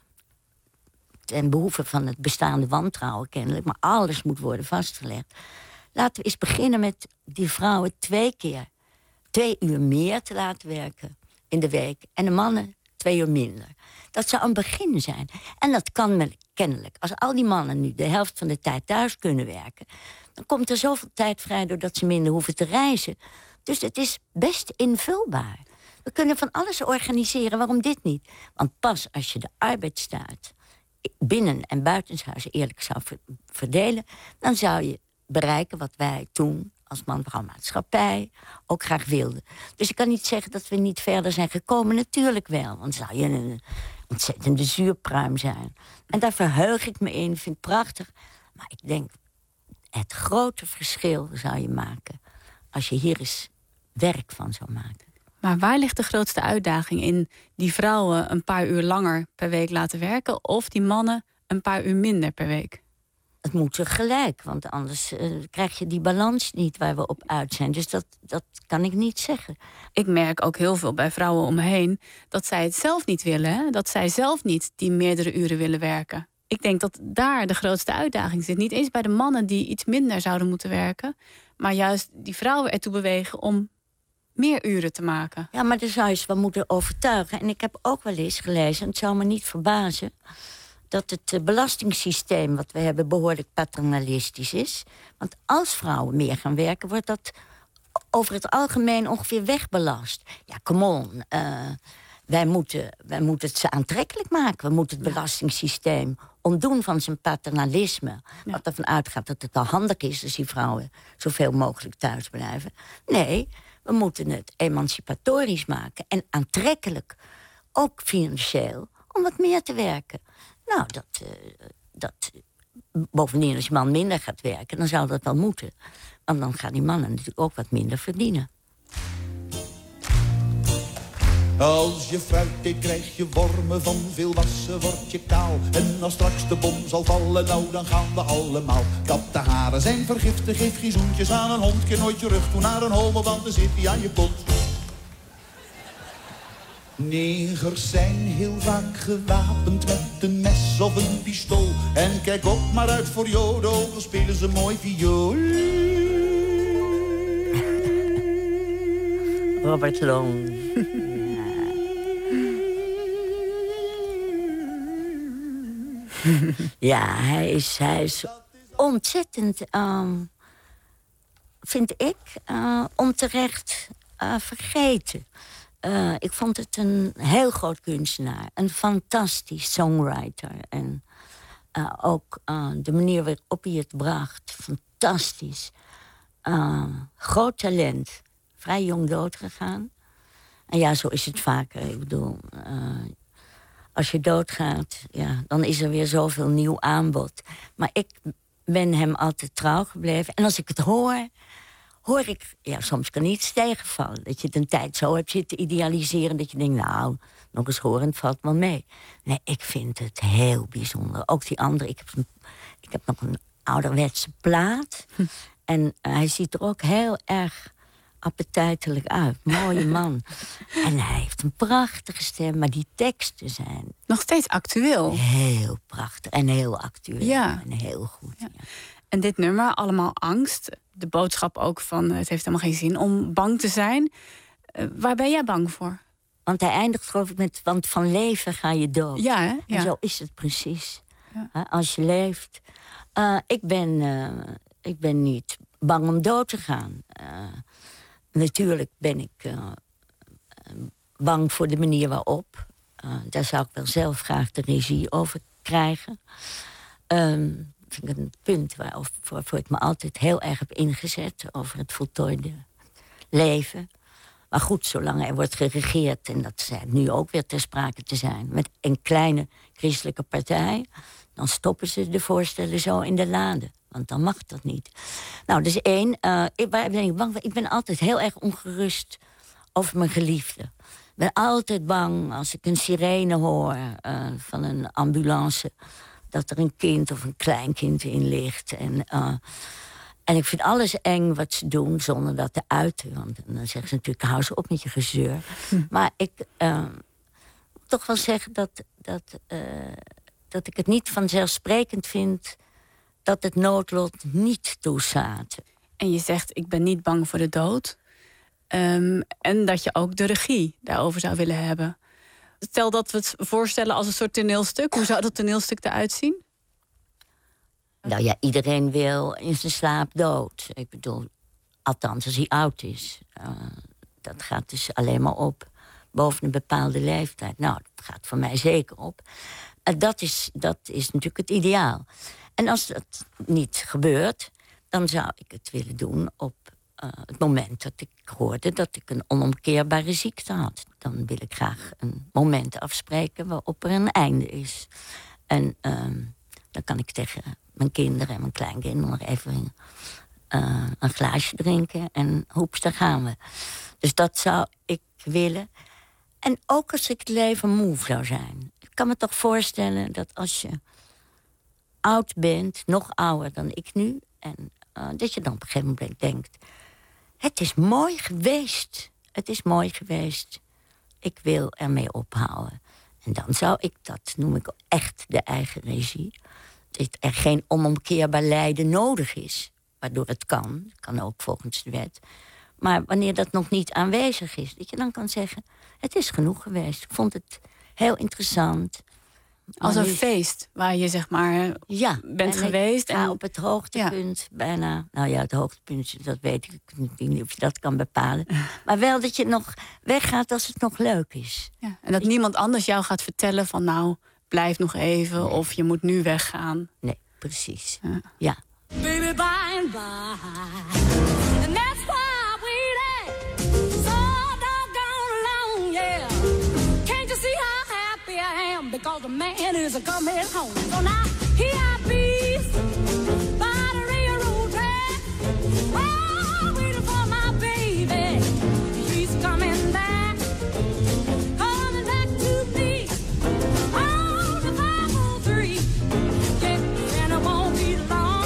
ten behoeve van het bestaande wantrouwen kennelijk, maar alles moet worden vastgelegd. Laten we eens beginnen met die vrouwen 2 uur meer te laten werken in de week en de mannen 2 uur minder. Dat zou een begin zijn. En dat kan kennelijk. Als al die mannen nu de helft van de tijd thuis kunnen werken, dan komt er zoveel tijd vrij doordat ze minder hoeven te reizen. Dus het is best invulbaar. We kunnen van alles organiseren, waarom dit niet? Want pas als je de arbeidstijd binnen- en buitenshuis eerlijk zou verdelen, dan zou je bereiken wat wij toen als Man-Vrouw Maatschappij ook graag wilden. Dus ik kan niet zeggen dat we niet verder zijn gekomen. Natuurlijk wel, want zou je een ontzettende zuurpruim zijn. En daar verheug ik me in, vind ik prachtig. Maar ik denk, het grote verschil zou je maken als je hier eens werk van zou maken. Maar waar ligt de grootste uitdaging in die vrouwen een paar uur langer per week laten werken, of die mannen een paar uur minder per week? Het moet tegelijk, want anders krijg je die balans niet waar we op uit zijn. Dus dat kan ik niet zeggen. Ik merk ook heel veel bij vrouwen om me heen dat zij het zelf niet willen. Hè? Dat zij zelf niet die meerdere uren willen werken. Ik denk dat daar de grootste uitdaging zit. Niet eens bij de mannen die iets minder zouden moeten werken, maar juist die vrouwen ertoe bewegen om meer uren te maken. Ja, maar daar zou je ze wel moeten overtuigen. En ik heb ook wel eens gelezen, en het zou me niet verbazen, dat het belastingssysteem wat we hebben behoorlijk paternalistisch is. Want als vrouwen meer gaan werken, wordt dat over het algemeen ongeveer wegbelast. Ja, come on. Wij moeten het ze aantrekkelijk maken. We moeten het belastingssysteem ontdoen van zijn paternalisme. Ja. Wat ervan uitgaat dat het wel handig is als die vrouwen zoveel mogelijk thuis blijven. Nee, we moeten het emancipatorisch maken en aantrekkelijk, ook financieel, om wat meer te werken. Nou, bovendien, als je man minder gaat werken, dan zou dat wel moeten. Want dan gaan die mannen natuurlijk ook wat minder verdienen. Als je fruit eet, krijg je wormen, van veel wassen word je kaal. En als straks de bom zal vallen, nou dan gaan we allemaal. Kattenharen zijn vergiftig, geef geen zoentjes aan een hond. Keer nooit je rug toe naar een homo, want dan zit hij aan je kont. Negers zijn heel vaak gewapend met een mes of een pistool. En kijk op maar uit voor Jodo, dan spelen ze mooi viool. Robert Long. Ja, hij is ontzettend, vind ik, onterecht vergeten. Ik vond het een heel groot kunstenaar. Een fantastisch songwriter. En ook de manier waarop hij het bracht. Fantastisch. Groot talent. Vrij jong doodgegaan. En ja, zo is het vaker. Ik bedoel, als je doodgaat, ja, dan is er weer zoveel nieuw aanbod. Maar ik ben hem altijd trouw gebleven. En als ik het hoor ik, ja, soms kan iets tegenvallen. Dat je het een tijd zo hebt zitten idealiseren, dat je denkt, nou, nog eens horen, het valt wel mee. Nee, ik vind het heel bijzonder. Ook die andere, ik heb nog een ouderwetse plaat. En hij ziet er ook heel erg appetijtelijk uit. Mooie man. En hij heeft een prachtige stem, maar die teksten zijn nog steeds actueel. Heel prachtig en heel actueel. Ja. En heel goed. Ja. Ja. En dit nummer, allemaal angst. De boodschap ook van, het heeft helemaal geen zin om bang te zijn. Waar ben jij bang voor? Want hij eindigt geloof ik met, want van leven ga je dood. Ja, hè? Ja. En zo is het precies. Ja. Als je leeft. Ik ben niet bang om dood te gaan. Natuurlijk ben ik bang voor de manier waarop. Daar zou ik wel zelf graag de regie over krijgen. Vind ik een punt waarvoor ik me altijd heel erg heb ingezet. Over het voltooide leven. Maar goed, zolang er wordt geregeerd, en dat schijnt nu ook weer ter sprake te zijn, met een kleine christelijke partij, dan stoppen ze de voorstellen zo in de lade. Want dan mag dat niet. Nou, dus één, waar ben ik bang voor? Ik ben altijd heel erg ongerust over mijn geliefde. Ik ben altijd bang als ik een sirene hoor van een ambulance, dat er een kind of een kleinkind in ligt. En ik vind alles eng wat ze doen, zonder dat te uiten. Want dan zeggen ze natuurlijk, hou ze op met je gezeur. Maar ik moet toch wel zeggen dat ik het niet vanzelfsprekend vind dat het noodlot niet toestaat. En je zegt, ik ben niet bang voor de dood. En dat je ook de regie daarover zou willen hebben. Stel dat we het voorstellen als een soort toneelstuk. Hoe zou dat toneelstuk eruit zien? Nou ja, iedereen wil in zijn slaap dood. Ik bedoel, althans als hij oud is. Dat gaat dus alleen maar op boven een bepaalde leeftijd. Nou, dat gaat voor mij zeker op. Dat is natuurlijk het ideaal. En als dat niet gebeurt, dan zou ik het willen doen op het moment dat ik hoorde dat ik een onomkeerbare ziekte had. Dan wil ik graag een moment afspreken waarop er een einde is. En dan kan ik tegen mijn kinderen en mijn kleinkinderen nog even een glaasje drinken en hoeps, daar gaan we. Dus dat zou ik willen. En ook als ik het leven moe zou zijn. Ik kan me toch voorstellen dat als je oud bent, nog ouder dan ik nu, en dat je dan op een gegeven moment denkt, het is mooi geweest. Het is mooi geweest. Ik wil ermee ophouden. En dan zou ik, dat noem ik echt de eigen regie, dat er geen onomkeerbaar lijden nodig is. Waardoor het kan ook volgens de wet. Maar wanneer dat nog niet aanwezig is, dat je dan kan zeggen, het is genoeg geweest. Ik vond het heel interessant. Als een feest waar je zeg maar bent geweest. En op het hoogtepunt bijna. Nou ja, het hoogtepunt, dat weet ik niet of je dat kan bepalen. Maar wel dat je nog weggaat als het nog leuk is. Ja, en dat niemand anders jou gaat vertellen van nou, blijf nog even. Nee. Of je moet nu weggaan. Nee, precies. Ja. Baby, by and by. And that's why we lay so doggone long, yeah. Can't you see how happy I am? Because the man is coming home. So now here I be by the railroad track. Oh, waiting for my baby. He's coming back. Coming back to me. On the 503. Yeah, and it won't be long.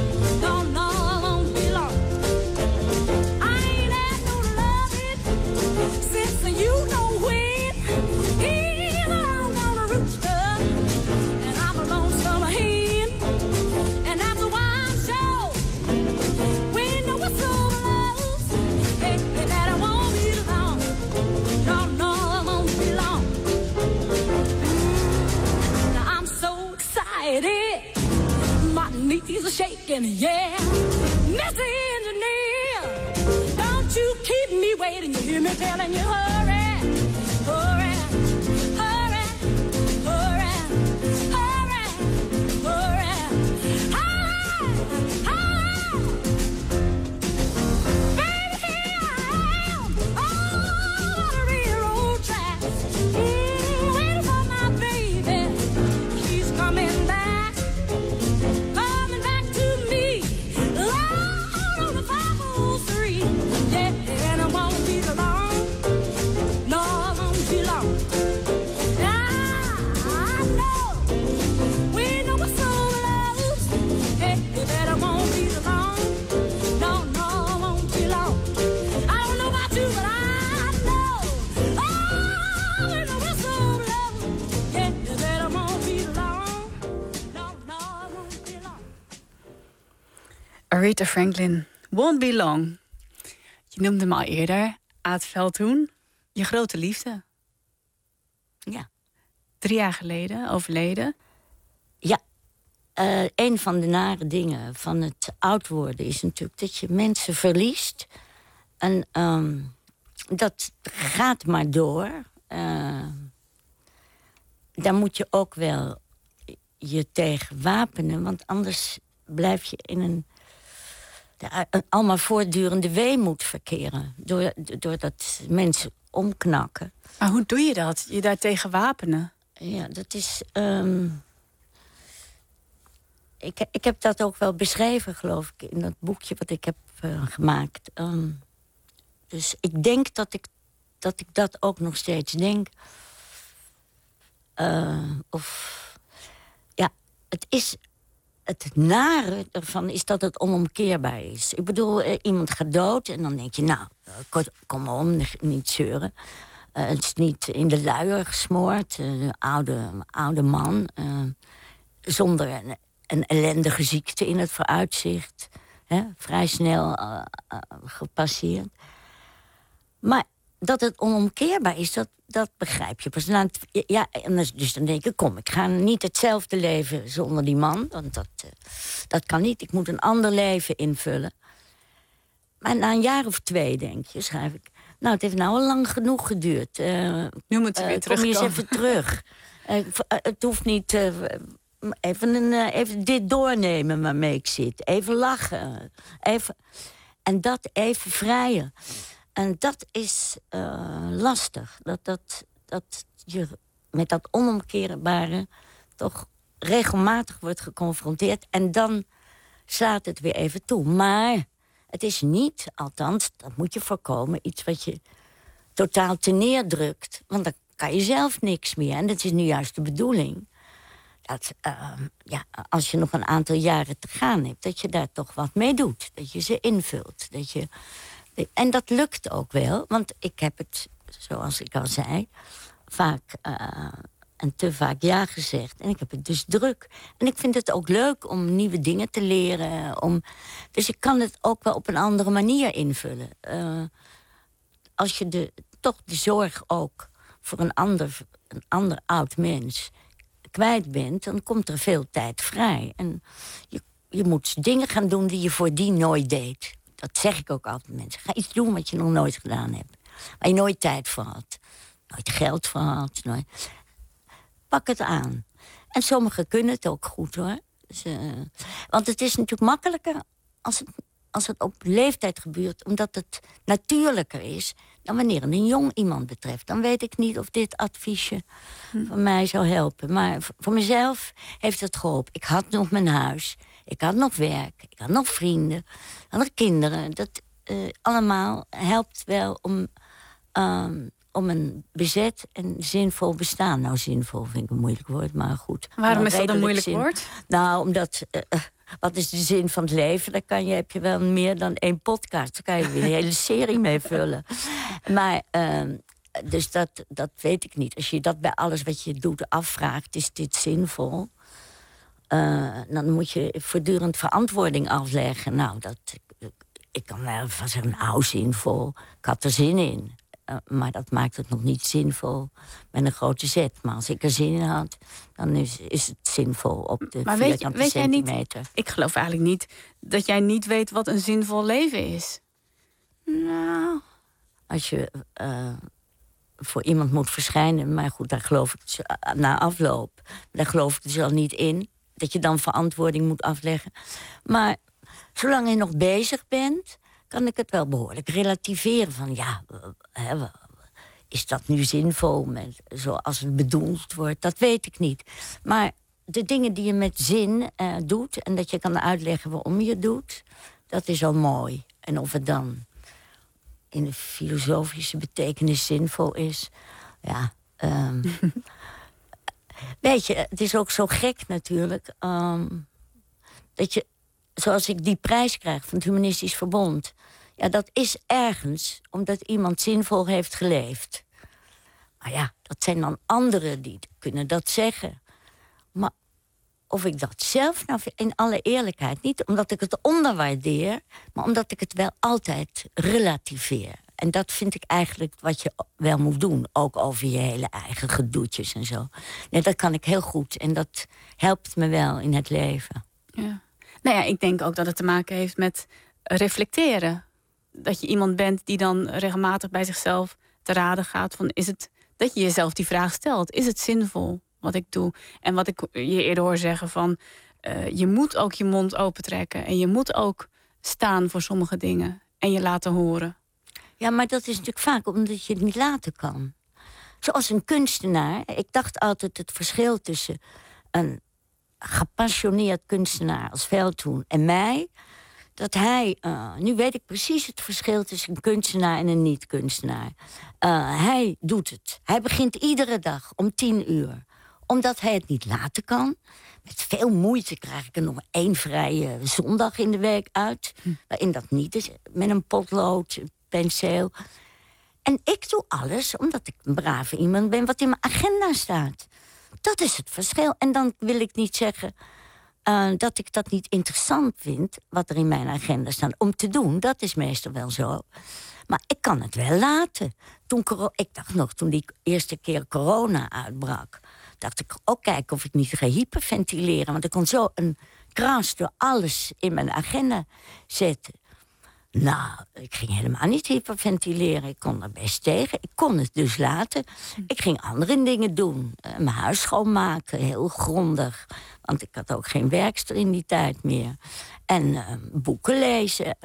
My knees are shaking, yeah. Mr. Engineer, don't you keep me waiting. You hear me telling you, hurry, hurry, hurry, hurry, hurry, hurry, hurry, hurry. Baby, here I am, on the railroad tracks, waiting for my baby. He's coming back. Aretha Franklin, Won't Be Long. Je noemde hem al eerder, Aad Veldhoen. Je grote liefde. Ja. 3 jaar geleden, overleden. Ja. Een van de nare dingen van het oud worden is natuurlijk dat je mensen verliest. En dat gaat maar door. Daar moet je ook wel je tegen wapenen, want anders blijf je in een allemaal voortdurende weemoed verkeren. Doordat mensen omknakken. Maar hoe doe je dat? Je daartegen wapenen? Ja, dat is... Ik heb dat ook wel beschreven, geloof ik, in dat boekje wat ik heb gemaakt. Dus ik denk dat ik dat ook nog steeds denk. Het is... Het nare ervan is dat het onomkeerbaar is. Ik bedoel, iemand gaat dood en dan denk je, nou, kom om, niet zeuren. Het is niet in de luier gesmoord. Een oude man, zonder een ellendige ziekte in het vooruitzicht. Vrij snel gepasseerd. Maar dat het onomkeerbaar is, dat begrijp je pas. Dus dan denk ik, ik ga niet hetzelfde leven zonder die man. Want dat kan niet. Ik moet een ander leven invullen. Maar na een jaar of 2, denk je, schrijf ik... Nou, het heeft nou al lang genoeg geduurd. Nu moet ze weer terugkomen. Kom je eens even terug. Het hoeft niet... Even dit doornemen waarmee ik zit. Even lachen. En dat even vrijen. En dat is lastig. Dat je met dat onomkeerbare toch regelmatig wordt geconfronteerd. En dan slaat het weer even toe. Maar Het is niet, althans, dat moet je voorkomen, iets wat je totaal teneerdrukt. Want dan kan je zelf niks meer. En dat is nu juist de bedoeling. Dat als je nog een aantal jaren te gaan hebt, dat je daar toch wat mee doet. Dat je ze invult. En dat lukt ook wel, want ik heb het, zoals ik al zei, vaak en te vaak ja gezegd. En ik heb het dus druk. En ik vind het ook leuk om nieuwe dingen te leren. Dus ik kan het ook wel op een andere manier invullen. Als je toch de zorg ook voor een ander oud mens kwijt bent, dan komt er veel tijd vrij. En je moet dingen gaan doen die je voordien nooit deed. Dat zeg ik ook altijd mensen. Ga iets doen wat je nog nooit gedaan hebt. Waar je nooit tijd voor had. Nooit geld voor had. Pak het aan. En sommigen kunnen het ook goed, hoor. Dus, want het is natuurlijk makkelijker als het op leeftijd gebeurt, omdat het natuurlijker is dan wanneer het een jong iemand betreft. Dan weet ik niet of dit adviesje van mij zou helpen. Maar voor mezelf heeft het geholpen. Ik had nog mijn huis, ik had nog werk, ik had nog vrienden, ik had nog kinderen. Dat allemaal helpt wel om een bezet en zinvol bestaan. Nou, zinvol vind ik een moeilijk woord, maar goed. Waarom is dat een moeilijk woord? Nou, omdat wat is de zin van het leven? Daar heb je wel meer dan 1 podcast. Daar kan je weer een hele serie mee vullen. Maar, dus dat weet ik niet. Als je dat bij alles wat je doet afvraagt, is dit zinvol? Dan moet je voortdurend verantwoording afleggen. Nou, ik kan wel van zeggen, nou, zinvol. Ik had er zin in. Maar dat maakt het nog niet zinvol met een grote zet. Maar als ik er zin in had, dan is het zinvol op de vierkante centimeter. Niet, ik geloof eigenlijk niet dat jij niet weet wat een zinvol leven is. Nou, als je voor iemand moet verschijnen, maar goed, daar geloof ik na afloop, daar geloof ik dus al niet in, dat je dan verantwoording moet afleggen. Maar zolang je nog bezig bent, kan ik het wel behoorlijk relativeren. Van is dat nu zinvol zoals het bedoeld wordt? Dat weet ik niet. Maar de dingen die je met zin doet, en dat je kan uitleggen waarom je het doet, dat is al mooi. En of het dan in de filosofische betekenis zinvol is, weet je, het is ook zo gek natuurlijk, dat je, zoals ik die prijs krijg van het Humanistisch Verbond, ja, dat is ergens omdat iemand zinvol heeft geleefd. Maar ja, dat zijn dan anderen die kunnen dat zeggen. Maar of ik dat zelf, nou, in alle eerlijkheid, niet omdat ik het onderwaardeer, maar omdat ik het wel altijd relativeer. En dat vind ik eigenlijk wat je wel moet doen. Ook over je hele eigen gedoetjes en zo. Nee, dat kan ik heel goed. En dat helpt me wel in het leven. Ja. Nou ja, ik denk ook dat het te maken heeft met reflecteren. Dat je iemand bent die dan regelmatig bij zichzelf te raden gaat van, is het dat je jezelf die vraag stelt. Is het zinvol wat ik doe? En wat ik je eerder hoor zeggen van, je moet ook je mond opentrekken. En je moet ook staan voor sommige dingen. En je laten horen. Ja, maar dat is natuurlijk vaak omdat je het niet laten kan. Zoals een kunstenaar. Ik dacht altijd het verschil tussen een gepassioneerd kunstenaar als Veldhoen en mij, dat hij, nu weet ik precies het verschil tussen een kunstenaar en een niet-kunstenaar. Hij doet het. Hij begint iedere dag om 10:00. Omdat hij het niet laten kan. Met veel moeite krijg ik er nog 1 vrije zondag in de week uit. Waarin dat niet is. Met een potlood, penseel. En ik doe alles omdat ik een brave iemand ben wat in mijn agenda staat. Dat is het verschil. En dan wil ik niet zeggen dat ik dat niet interessant vind, wat er in mijn agenda staat, om te doen. Dat is meestal wel zo. Maar ik kan het wel laten. Ik dacht nog, toen die eerste keer corona uitbrak, dacht ik ook kijken of ik niet ga hyperventileren. Want ik kon zo een kras door alles in mijn agenda zetten. Nou, ik ging helemaal niet hyperventileren. Ik kon er best tegen. Ik kon het dus laten. Ik ging andere dingen doen. Mijn huis schoonmaken, heel grondig. Want ik had ook geen werkster in die tijd meer. En boeken lezen.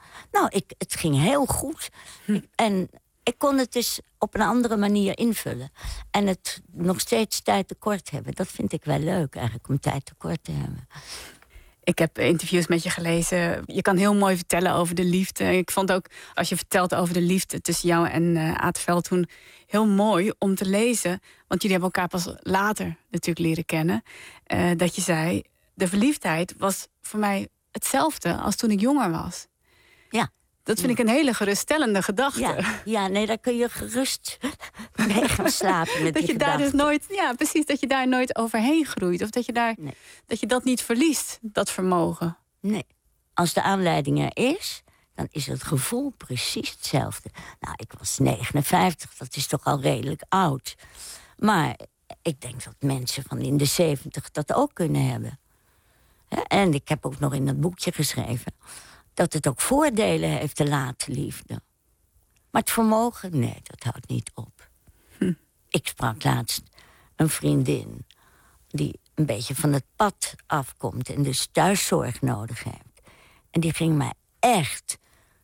Het ging heel goed. En ik kon het dus op een andere manier invullen. En het nog steeds tijd tekort hebben. Dat vind ik wel leuk eigenlijk, om tijd tekort te hebben. Ik heb interviews met je gelezen. Je kan heel mooi vertellen over de liefde. Ik vond ook, als je vertelt over de liefde tussen jou en Aad Veldhoen, heel mooi om te lezen. Want jullie hebben elkaar pas later natuurlijk leren kennen. Dat je zei, de verliefdheid was voor mij hetzelfde als toen ik jonger was. Ja. Dat vind ik een hele geruststellende gedachte. Ja, nee, daar kun je gerust mee gaan slapen met dat die je daar dus gedachte. nooit, ja, precies, dat je daar nooit overheen groeit. Of dat je daar, dat je dat niet verliest, dat vermogen. Nee. Als de aanleiding er is, dan is het gevoel precies hetzelfde. Nou, ik was 59, dat is toch al redelijk oud. Maar ik denk dat mensen van in de 70 dat ook kunnen hebben. En ik heb ook nog in dat boekje geschreven dat het ook voordelen heeft, de late liefde. Maar het vermogen, nee, dat houdt niet op. Ik sprak laatst een vriendin die een beetje van het pad afkomt en dus thuiszorg nodig heeft. En die ging mij echt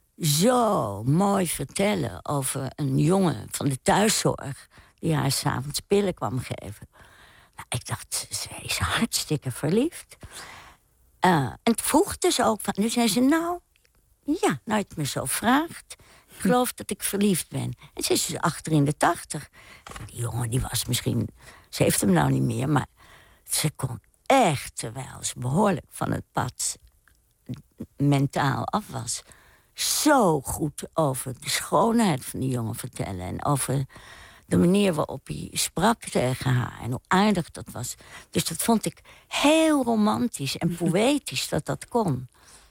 zo mooi vertellen over een jongen van de thuiszorg die haar 's avonds pillen kwam geven. Nou, ik dacht, ze is hartstikke verliefd. En het vroeg dus ook van, nu zei ze, nou je het me zo vraagt, ik geloof dat ik verliefd ben. En ze is dus achter in de 80. En die jongen, die was misschien, ze heeft hem nou niet meer, maar ze kon echt, terwijl ze behoorlijk van het pad mentaal af was, zo goed over de schoonheid van die jongen vertellen. En over de manier waarop hij sprak tegen haar. En hoe aardig dat was. Dus dat vond ik heel romantisch en poëtisch dat kon.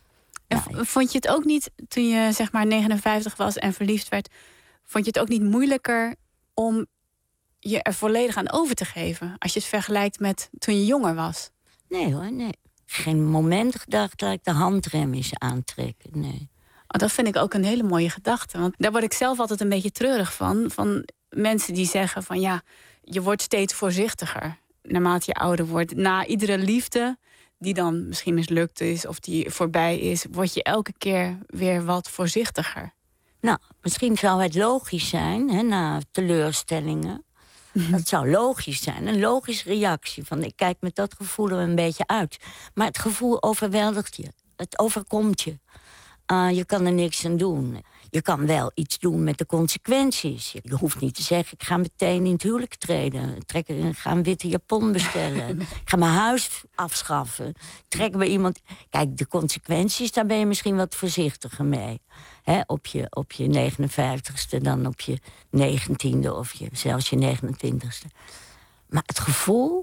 En vond je het ook niet, toen je zeg maar 59 was en verliefd werd, vond je het ook niet moeilijker om je er volledig aan over te geven? Als je het vergelijkt met toen je jonger was. Nee hoor, nee. Geen moment gedacht, laat ik de handrem eens aantrekken, nee. Oh, dat vind ik ook een hele mooie gedachte. Want daar word ik zelf altijd een beetje treurig van. Van mensen die zeggen van ja, je wordt steeds voorzichtiger naarmate je ouder wordt. Na iedere liefde die dan misschien mislukt is of die voorbij is, word je elke keer weer wat voorzichtiger. Nou, misschien zou het logisch zijn, na teleurstellingen. Dat zou logisch zijn, een logische reactie. Van ik kijk met dat gevoel er een beetje uit. Maar het gevoel overweldigt je. Het overkomt je. Je kan er niks aan doen. Je kan wel iets doen met de consequenties. Je hoeft niet te zeggen, ik ga meteen in het huwelijk treden. Ik ga een witte japon bestellen. Ik ga mijn huis afschaffen. Trek bij iemand. Kijk, de consequenties, daar ben je misschien wat voorzichtiger mee. Op je 59ste dan op je 19e of zelfs je 29ste. Maar het gevoel,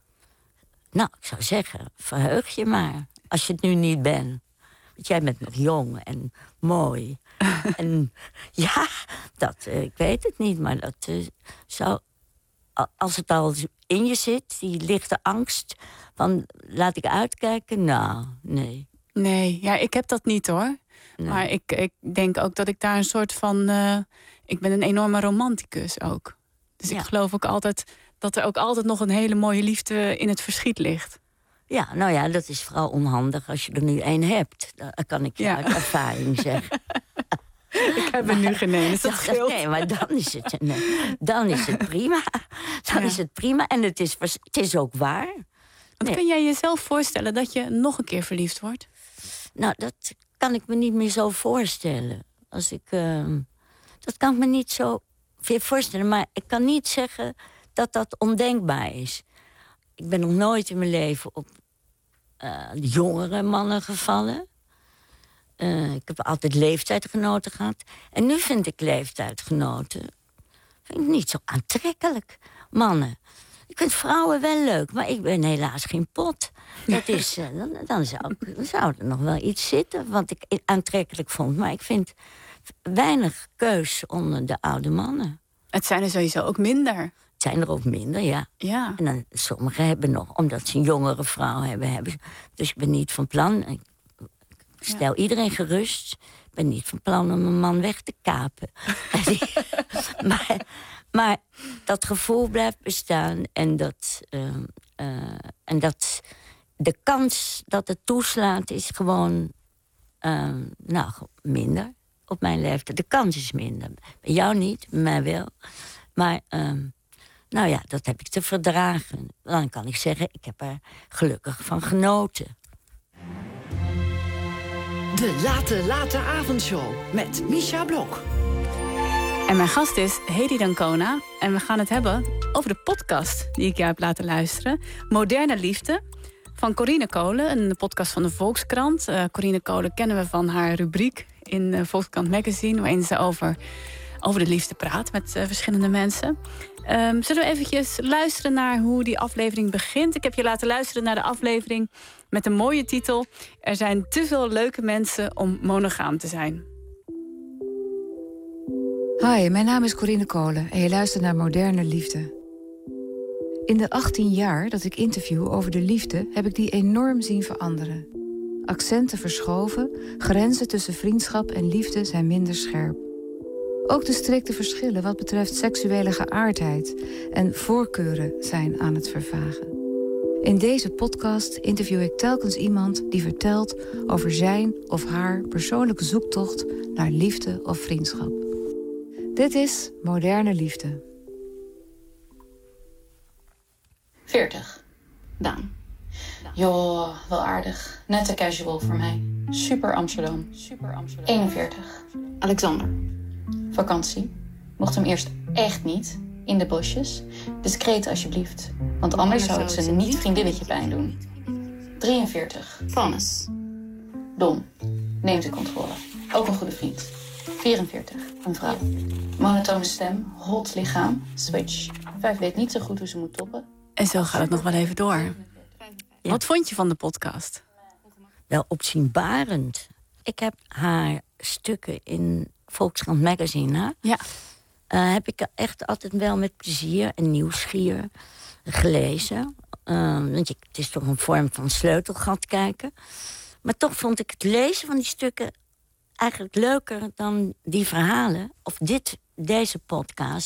nou, ik zou zeggen, verheug je maar. Als je het nu niet bent. Want jij bent nog jong en mooi. En ja, ik weet het niet, maar dat zou, als het al in je zit, die lichte angst van laat ik uitkijken, nou, nee. Nee, ja, ik heb dat niet hoor. Nee. Maar ik denk ook dat ik daar een soort van, ik ben een enorme romanticus ook. Dus ik geloof ook altijd dat er ook altijd nog een hele mooie liefde in het verschiet ligt. Ja, nou ja, dat is vooral onhandig als je er nu één hebt. Dat kan ik je uit ervaring zeggen. Ik heb er nu geen één, dus dat scheelt. Nee, maar dan is het prima. Dan is het prima en het is ook waar. Want kun jij jezelf voorstellen dat je nog een keer verliefd wordt? Nou, dat kan ik me niet meer zo voorstellen. Dat kan ik me niet zo voorstellen. Maar ik kan niet zeggen dat dat ondenkbaar is. Ik ben nog nooit in mijn leven op jongere mannen gevallen. Ik heb altijd leeftijdgenoten gehad. En nu vind ik leeftijdgenoten niet zo aantrekkelijk. Mannen. Ik vind vrouwen wel leuk, maar ik ben helaas geen pot. Dat is, dan zou er nog wel iets zitten wat ik aantrekkelijk vond. Maar ik vind weinig keus onder de oude mannen. Het zijn er sowieso ook minder. Zijn er ook minder, ja. En dan, sommigen hebben nog, omdat ze een jongere vrouw hebben. Dus ik ben niet van plan, ik stel iedereen gerust, ik ben niet van plan om een man weg te kapen. maar dat gevoel blijft bestaan en dat de kans dat het toeslaat is gewoon minder op mijn leeftijd. De kans is minder. Bij jou niet, bij mij wel. Maar nou ja, dat heb ik te verdragen. Dan kan ik zeggen, ik heb er gelukkig van genoten. De late avondshow met Misha Blok. En mijn gast is Hedy Dancona. En we gaan het hebben over de podcast die ik jou heb laten luisteren. Moderne Liefde van Corine Kolen, een podcast van de Volkskrant. Corine Kolen kennen we van haar rubriek in Volkskrant Magazine, waarin ze over de liefde praat met verschillende mensen. Zullen we eventjes luisteren naar hoe die aflevering begint? Ik heb je laten luisteren naar de aflevering met een mooie titel: Er zijn te veel leuke mensen om monogaam te zijn. Hi, mijn naam is Corine Kolen en je luistert naar Moderne Liefde. In de 18 jaar dat ik interview over de liefde heb ik die enorm zien veranderen. Accenten verschoven, grenzen tussen vriendschap en liefde zijn minder scherp. Ook de strikte verschillen wat betreft seksuele geaardheid en voorkeuren zijn aan het vervagen. In deze podcast interview ik telkens iemand die vertelt over zijn of haar persoonlijke zoektocht naar liefde of vriendschap. Dit is Moderne Liefde. 40. Daan. Joh, wel aardig. Net te casual voor mij. Super Amsterdam. 41. Alexander. Vakantie. Mocht hem eerst echt niet. In de bosjes. Discreet alsjeblieft. Want anders zou het ze niet vriendinnetje pijn doen. 43. Vannes. Dom. Neemt de controle. Ook een goede vriend. 44. Een vrouw. Monotone stem. Hot lichaam. Switch. 5 weet niet zo goed hoe ze moet toppen. En zo gaat het nog wel even door. Ja. Wat vond je van de podcast? Wel opzienbarend. Ik heb haar stukken in Volkskrant Magazine, ja. Heb ik echt altijd wel met plezier en nieuwsgier gelezen. Want het is toch een vorm van sleutelgat kijken. Maar toch vond ik het lezen van die stukken eigenlijk leuker dan die verhalen. Of deze podcast.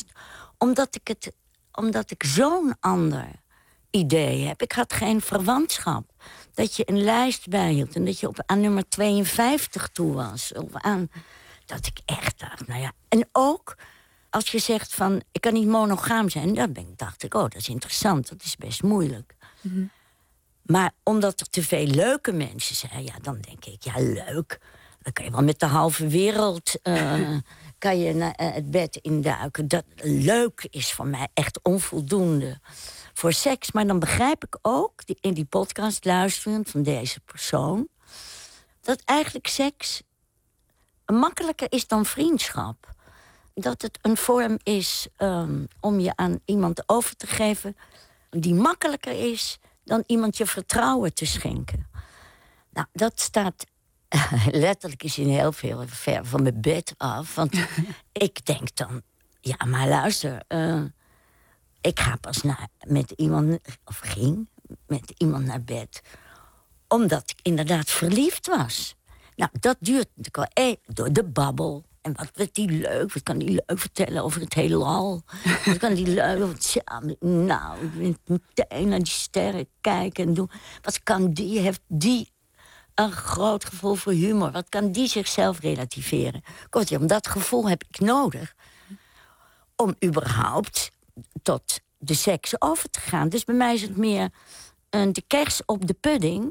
Omdat ik zo'n ander idee heb. Ik had geen verwantschap. Dat je een lijst bijhield en dat je aan nummer 52 toe was. Of aan dat ik echt dacht, nou ja. En ook als je zegt van, ik kan niet monogaam zijn, dacht ik, dat is interessant, dat is best moeilijk. Mm-hmm. Maar omdat er te veel leuke mensen zijn, ja, dan denk ik, ja, leuk. Dan kan je wel met de halve wereld kan je naar het bed induiken. Dat leuk is voor mij echt onvoldoende voor seks. Maar dan begrijp ik ook, in die podcast luisterend van deze persoon, dat eigenlijk seks makkelijker is dan vriendschap. Dat het een vorm is om je aan iemand over te geven die makkelijker is dan iemand je vertrouwen te schenken. Nou, dat staat letterlijk is in heel veel ver van mijn bed af. Want ik denk dan, ja, maar luister, ik ga pas ging met iemand naar bed omdat ik inderdaad verliefd was. Nou, dat duurt natuurlijk wel door de babbel. En wat kan die leuk vertellen over het heelal? Wat kan die leuk... Nou, meteen naar die sterren kijken en doen. Wat kan die? Heeft die een groot gevoel voor humor? Wat kan die zichzelf relativeren? Kortom, dat gevoel heb ik nodig om überhaupt tot de seks over te gaan. Dus bij mij is het meer de kers op de pudding.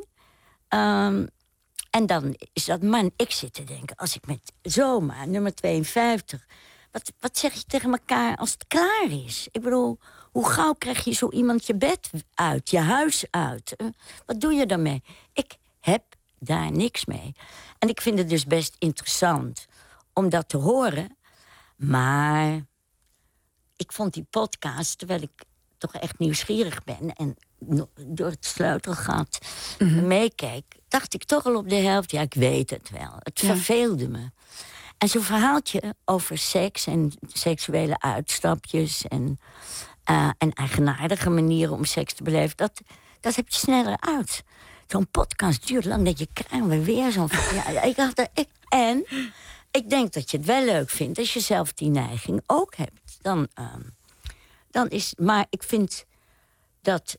En dan is dat man. Ik zit te denken, als ik met zomaar nummer 52... Wat zeg je tegen elkaar als het klaar is? Ik bedoel, hoe gauw krijg je zo iemand je bed uit, je huis uit? Wat doe je daarmee? Ik heb daar niks mee. En ik vind het dus best interessant om dat te horen. Maar ik vond die podcast, terwijl ik toch echt nieuwsgierig ben en door het sleutelgat meekeek, dacht ik toch al op de helft, ja, ik weet het wel. Het verveelde me. En zo'n verhaaltje over seks en seksuele uitstapjes en eigenaardige manieren om seks te beleven, dat heb je sneller uit. Zo'n podcast duurt lang, dat je krijgen we weer zo'n... En ik denk dat je het wel leuk vindt als je zelf die neiging ook hebt. Dan is... Maar ik vind dat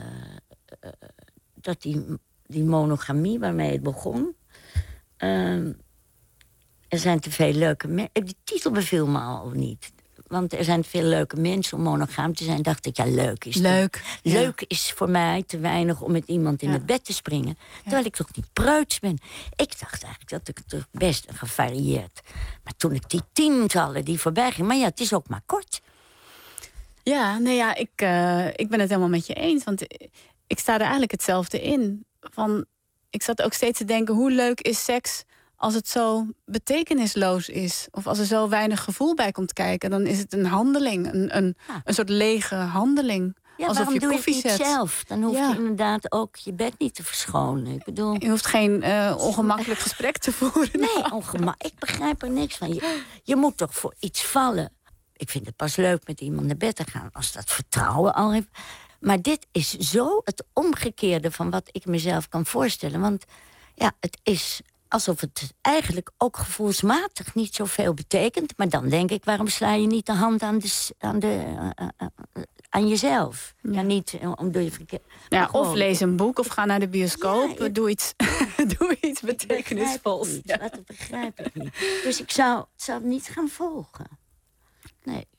die monogamie waarmee het begon, er zijn te veel leuke mensen. Die titel beviel me al niet. want er zijn veel leuke mensen om monogaam te zijn. Dacht ik, ja, leuk is leuk. Leuk is voor mij te weinig om met iemand in het bed te springen. Terwijl ik toch niet preuts ben. Ik dacht eigenlijk dat ik het toch best gevarieerd. Maar toen ik die tientallen die voorbij ging... Maar ja, het is ook maar kort. Ja, nee, ja, ik ben het helemaal met je eens. Want ik sta er eigenlijk hetzelfde in. Ik zat ook steeds te denken, hoe leuk is seks als het zo betekenisloos is? Of als er zo weinig gevoel bij komt kijken, dan is het een handeling. Een soort lege handeling. Ja, alsof je koffie doe je het niet zelf? Dan hoef je inderdaad ook je bed niet te verschonen. Ik bedoel... Je hoeft geen ongemakkelijk gesprek te voeren. Nee, ik begrijp er niks van. Je moet toch voor iets vallen. Ik vind het pas leuk met iemand naar bed te gaan als dat vertrouwen al heeft. Maar dit is zo het omgekeerde van wat ik mezelf kan voorstellen. Want ja, het is alsof het eigenlijk ook gevoelsmatig niet zoveel betekent. Maar dan denk ik, waarom sla je niet de hand aan jezelf? Ja, niet door je verkeer. Ja, of lees een boek of ga naar de bioscoop. Ja, doe iets betekenisvols. Dat begrijp ik niet. Dus ik zou het niet gaan volgen. Nee.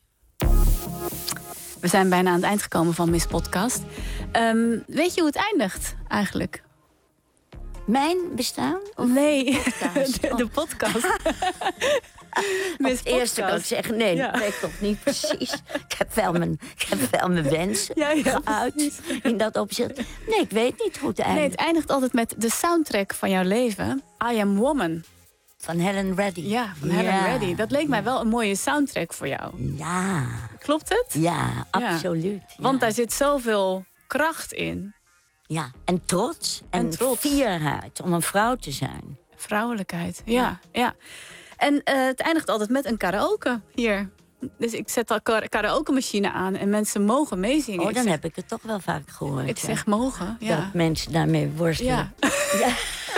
We zijn bijna aan het eind gekomen van Miss Podcast. Weet je hoe het eindigt eigenlijk? Mijn bestaan? Nee, de podcast. Het eerste kan ik zeggen, nee, dat weet ik toch niet precies. Ik heb wel mijn wensen geuit in dat opzicht. Nee, ik weet niet hoe het eindigt. Nee, het eindigt altijd met de soundtrack van jouw leven. I Am Woman. Van Helen Reddy. Ja, van Helen Reddy. Dat leek mij wel een mooie soundtrack voor jou. Ja. Klopt het? Ja, absoluut. Ja. Want daar zit zoveel kracht in. Ja, en trots. En fierheid om een vrouw te zijn. Vrouwelijkheid, ja. En het eindigt altijd met een karaoke hier. Dus ik zet al karaoke-machine aan en mensen mogen meezingen. Oh, dan heb ik het toch wel vaak gehoord. Ik zeg mogen, ja. Dat mensen daarmee worstelen. Ja.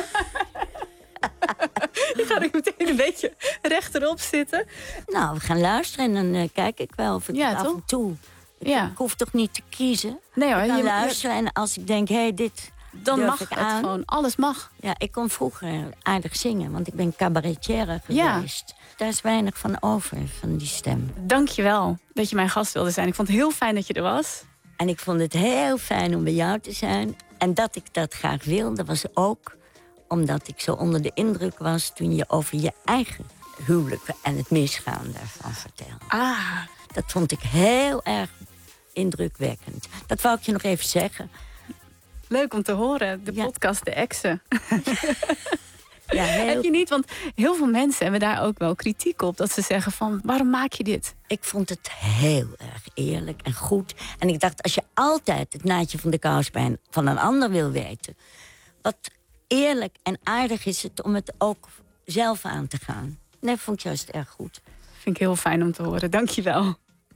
Je gaat ook meteen een beetje rechterop zitten. Nou, we gaan luisteren en dan kijk ik wel of ik af en toe... Ik hoef toch niet te kiezen? Nee hoor. Ik kan luisteren en als ik denk, dit dan mag het gewoon. Alles mag. Ja, ik kon vroeger aardig zingen, want ik ben cabaretière geweest. Ja. Daar is weinig van over, van die stem. Dank je wel dat je mijn gast wilde zijn. Ik vond het heel fijn dat je er was. En ik vond het heel fijn om bij jou te zijn. En dat ik dat graag wilde was ook omdat ik zo onder de indruk was toen je over je eigen huwelijk en het misgaan daarvan vertelde. Ah. Dat vond ik heel erg indrukwekkend. Dat wou ik je nog even zeggen. Leuk om te horen, de podcast De Exen. Ja, Heb je niet, want heel veel mensen hebben daar ook wel kritiek op. Dat ze zeggen van, waarom maak je dit? Ik vond het heel erg eerlijk en goed. En ik dacht, als je altijd het naadje van de kouspijn van een ander wil weten... wat eerlijk en aardig is het om het ook zelf aan te gaan. Nee, vond ik juist erg goed. Vind ik heel fijn om te horen. Dank je wel.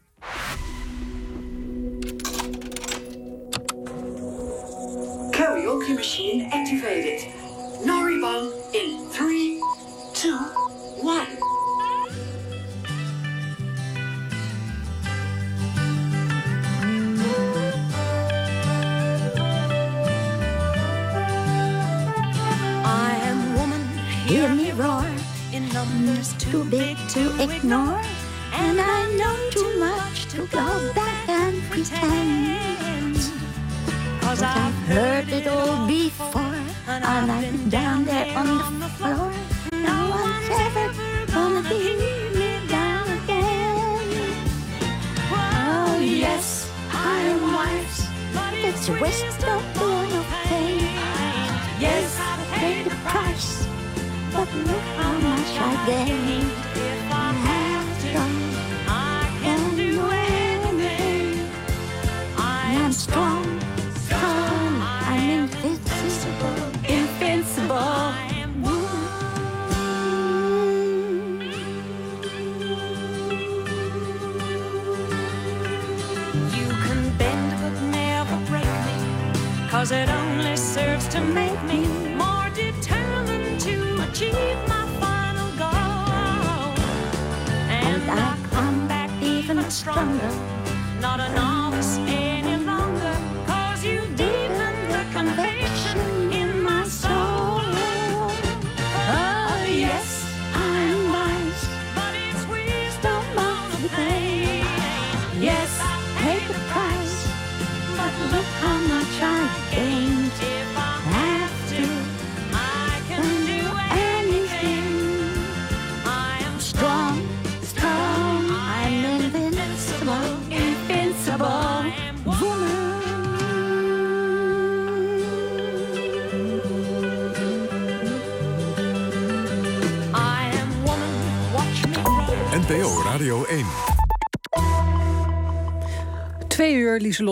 Karaoke machine activated. Nariban in 3, 2, 1. I am woman, hear me roar. In numbers too big to ignore. And I know too much to go back and pretend. 'Cause I've heard it all before. And I've been down there on the floor. No one's ever gonna beat me down again. Oh yes, I am wise. It's a waste of all of pain. Yes, I paid the price. But look how much I gained. If I have to, I can do anything. I am strong, I'm invincible, invincible. I am You can bend but never break me, 'cause it only serves to make me more determined to achieve my final goal. And I come back even stronger, not a novice any longer, 'cause you deepen the conviction in my soul. Oh yes, I'm wise, but it's wisdom of the pain. the price, but look how much I gained. If I have to, I can do anything. I am strong, strong. I'm invincible, invincible woman. I am woman, watch me grow. NPO Radio 1. 2 uur, Lieselot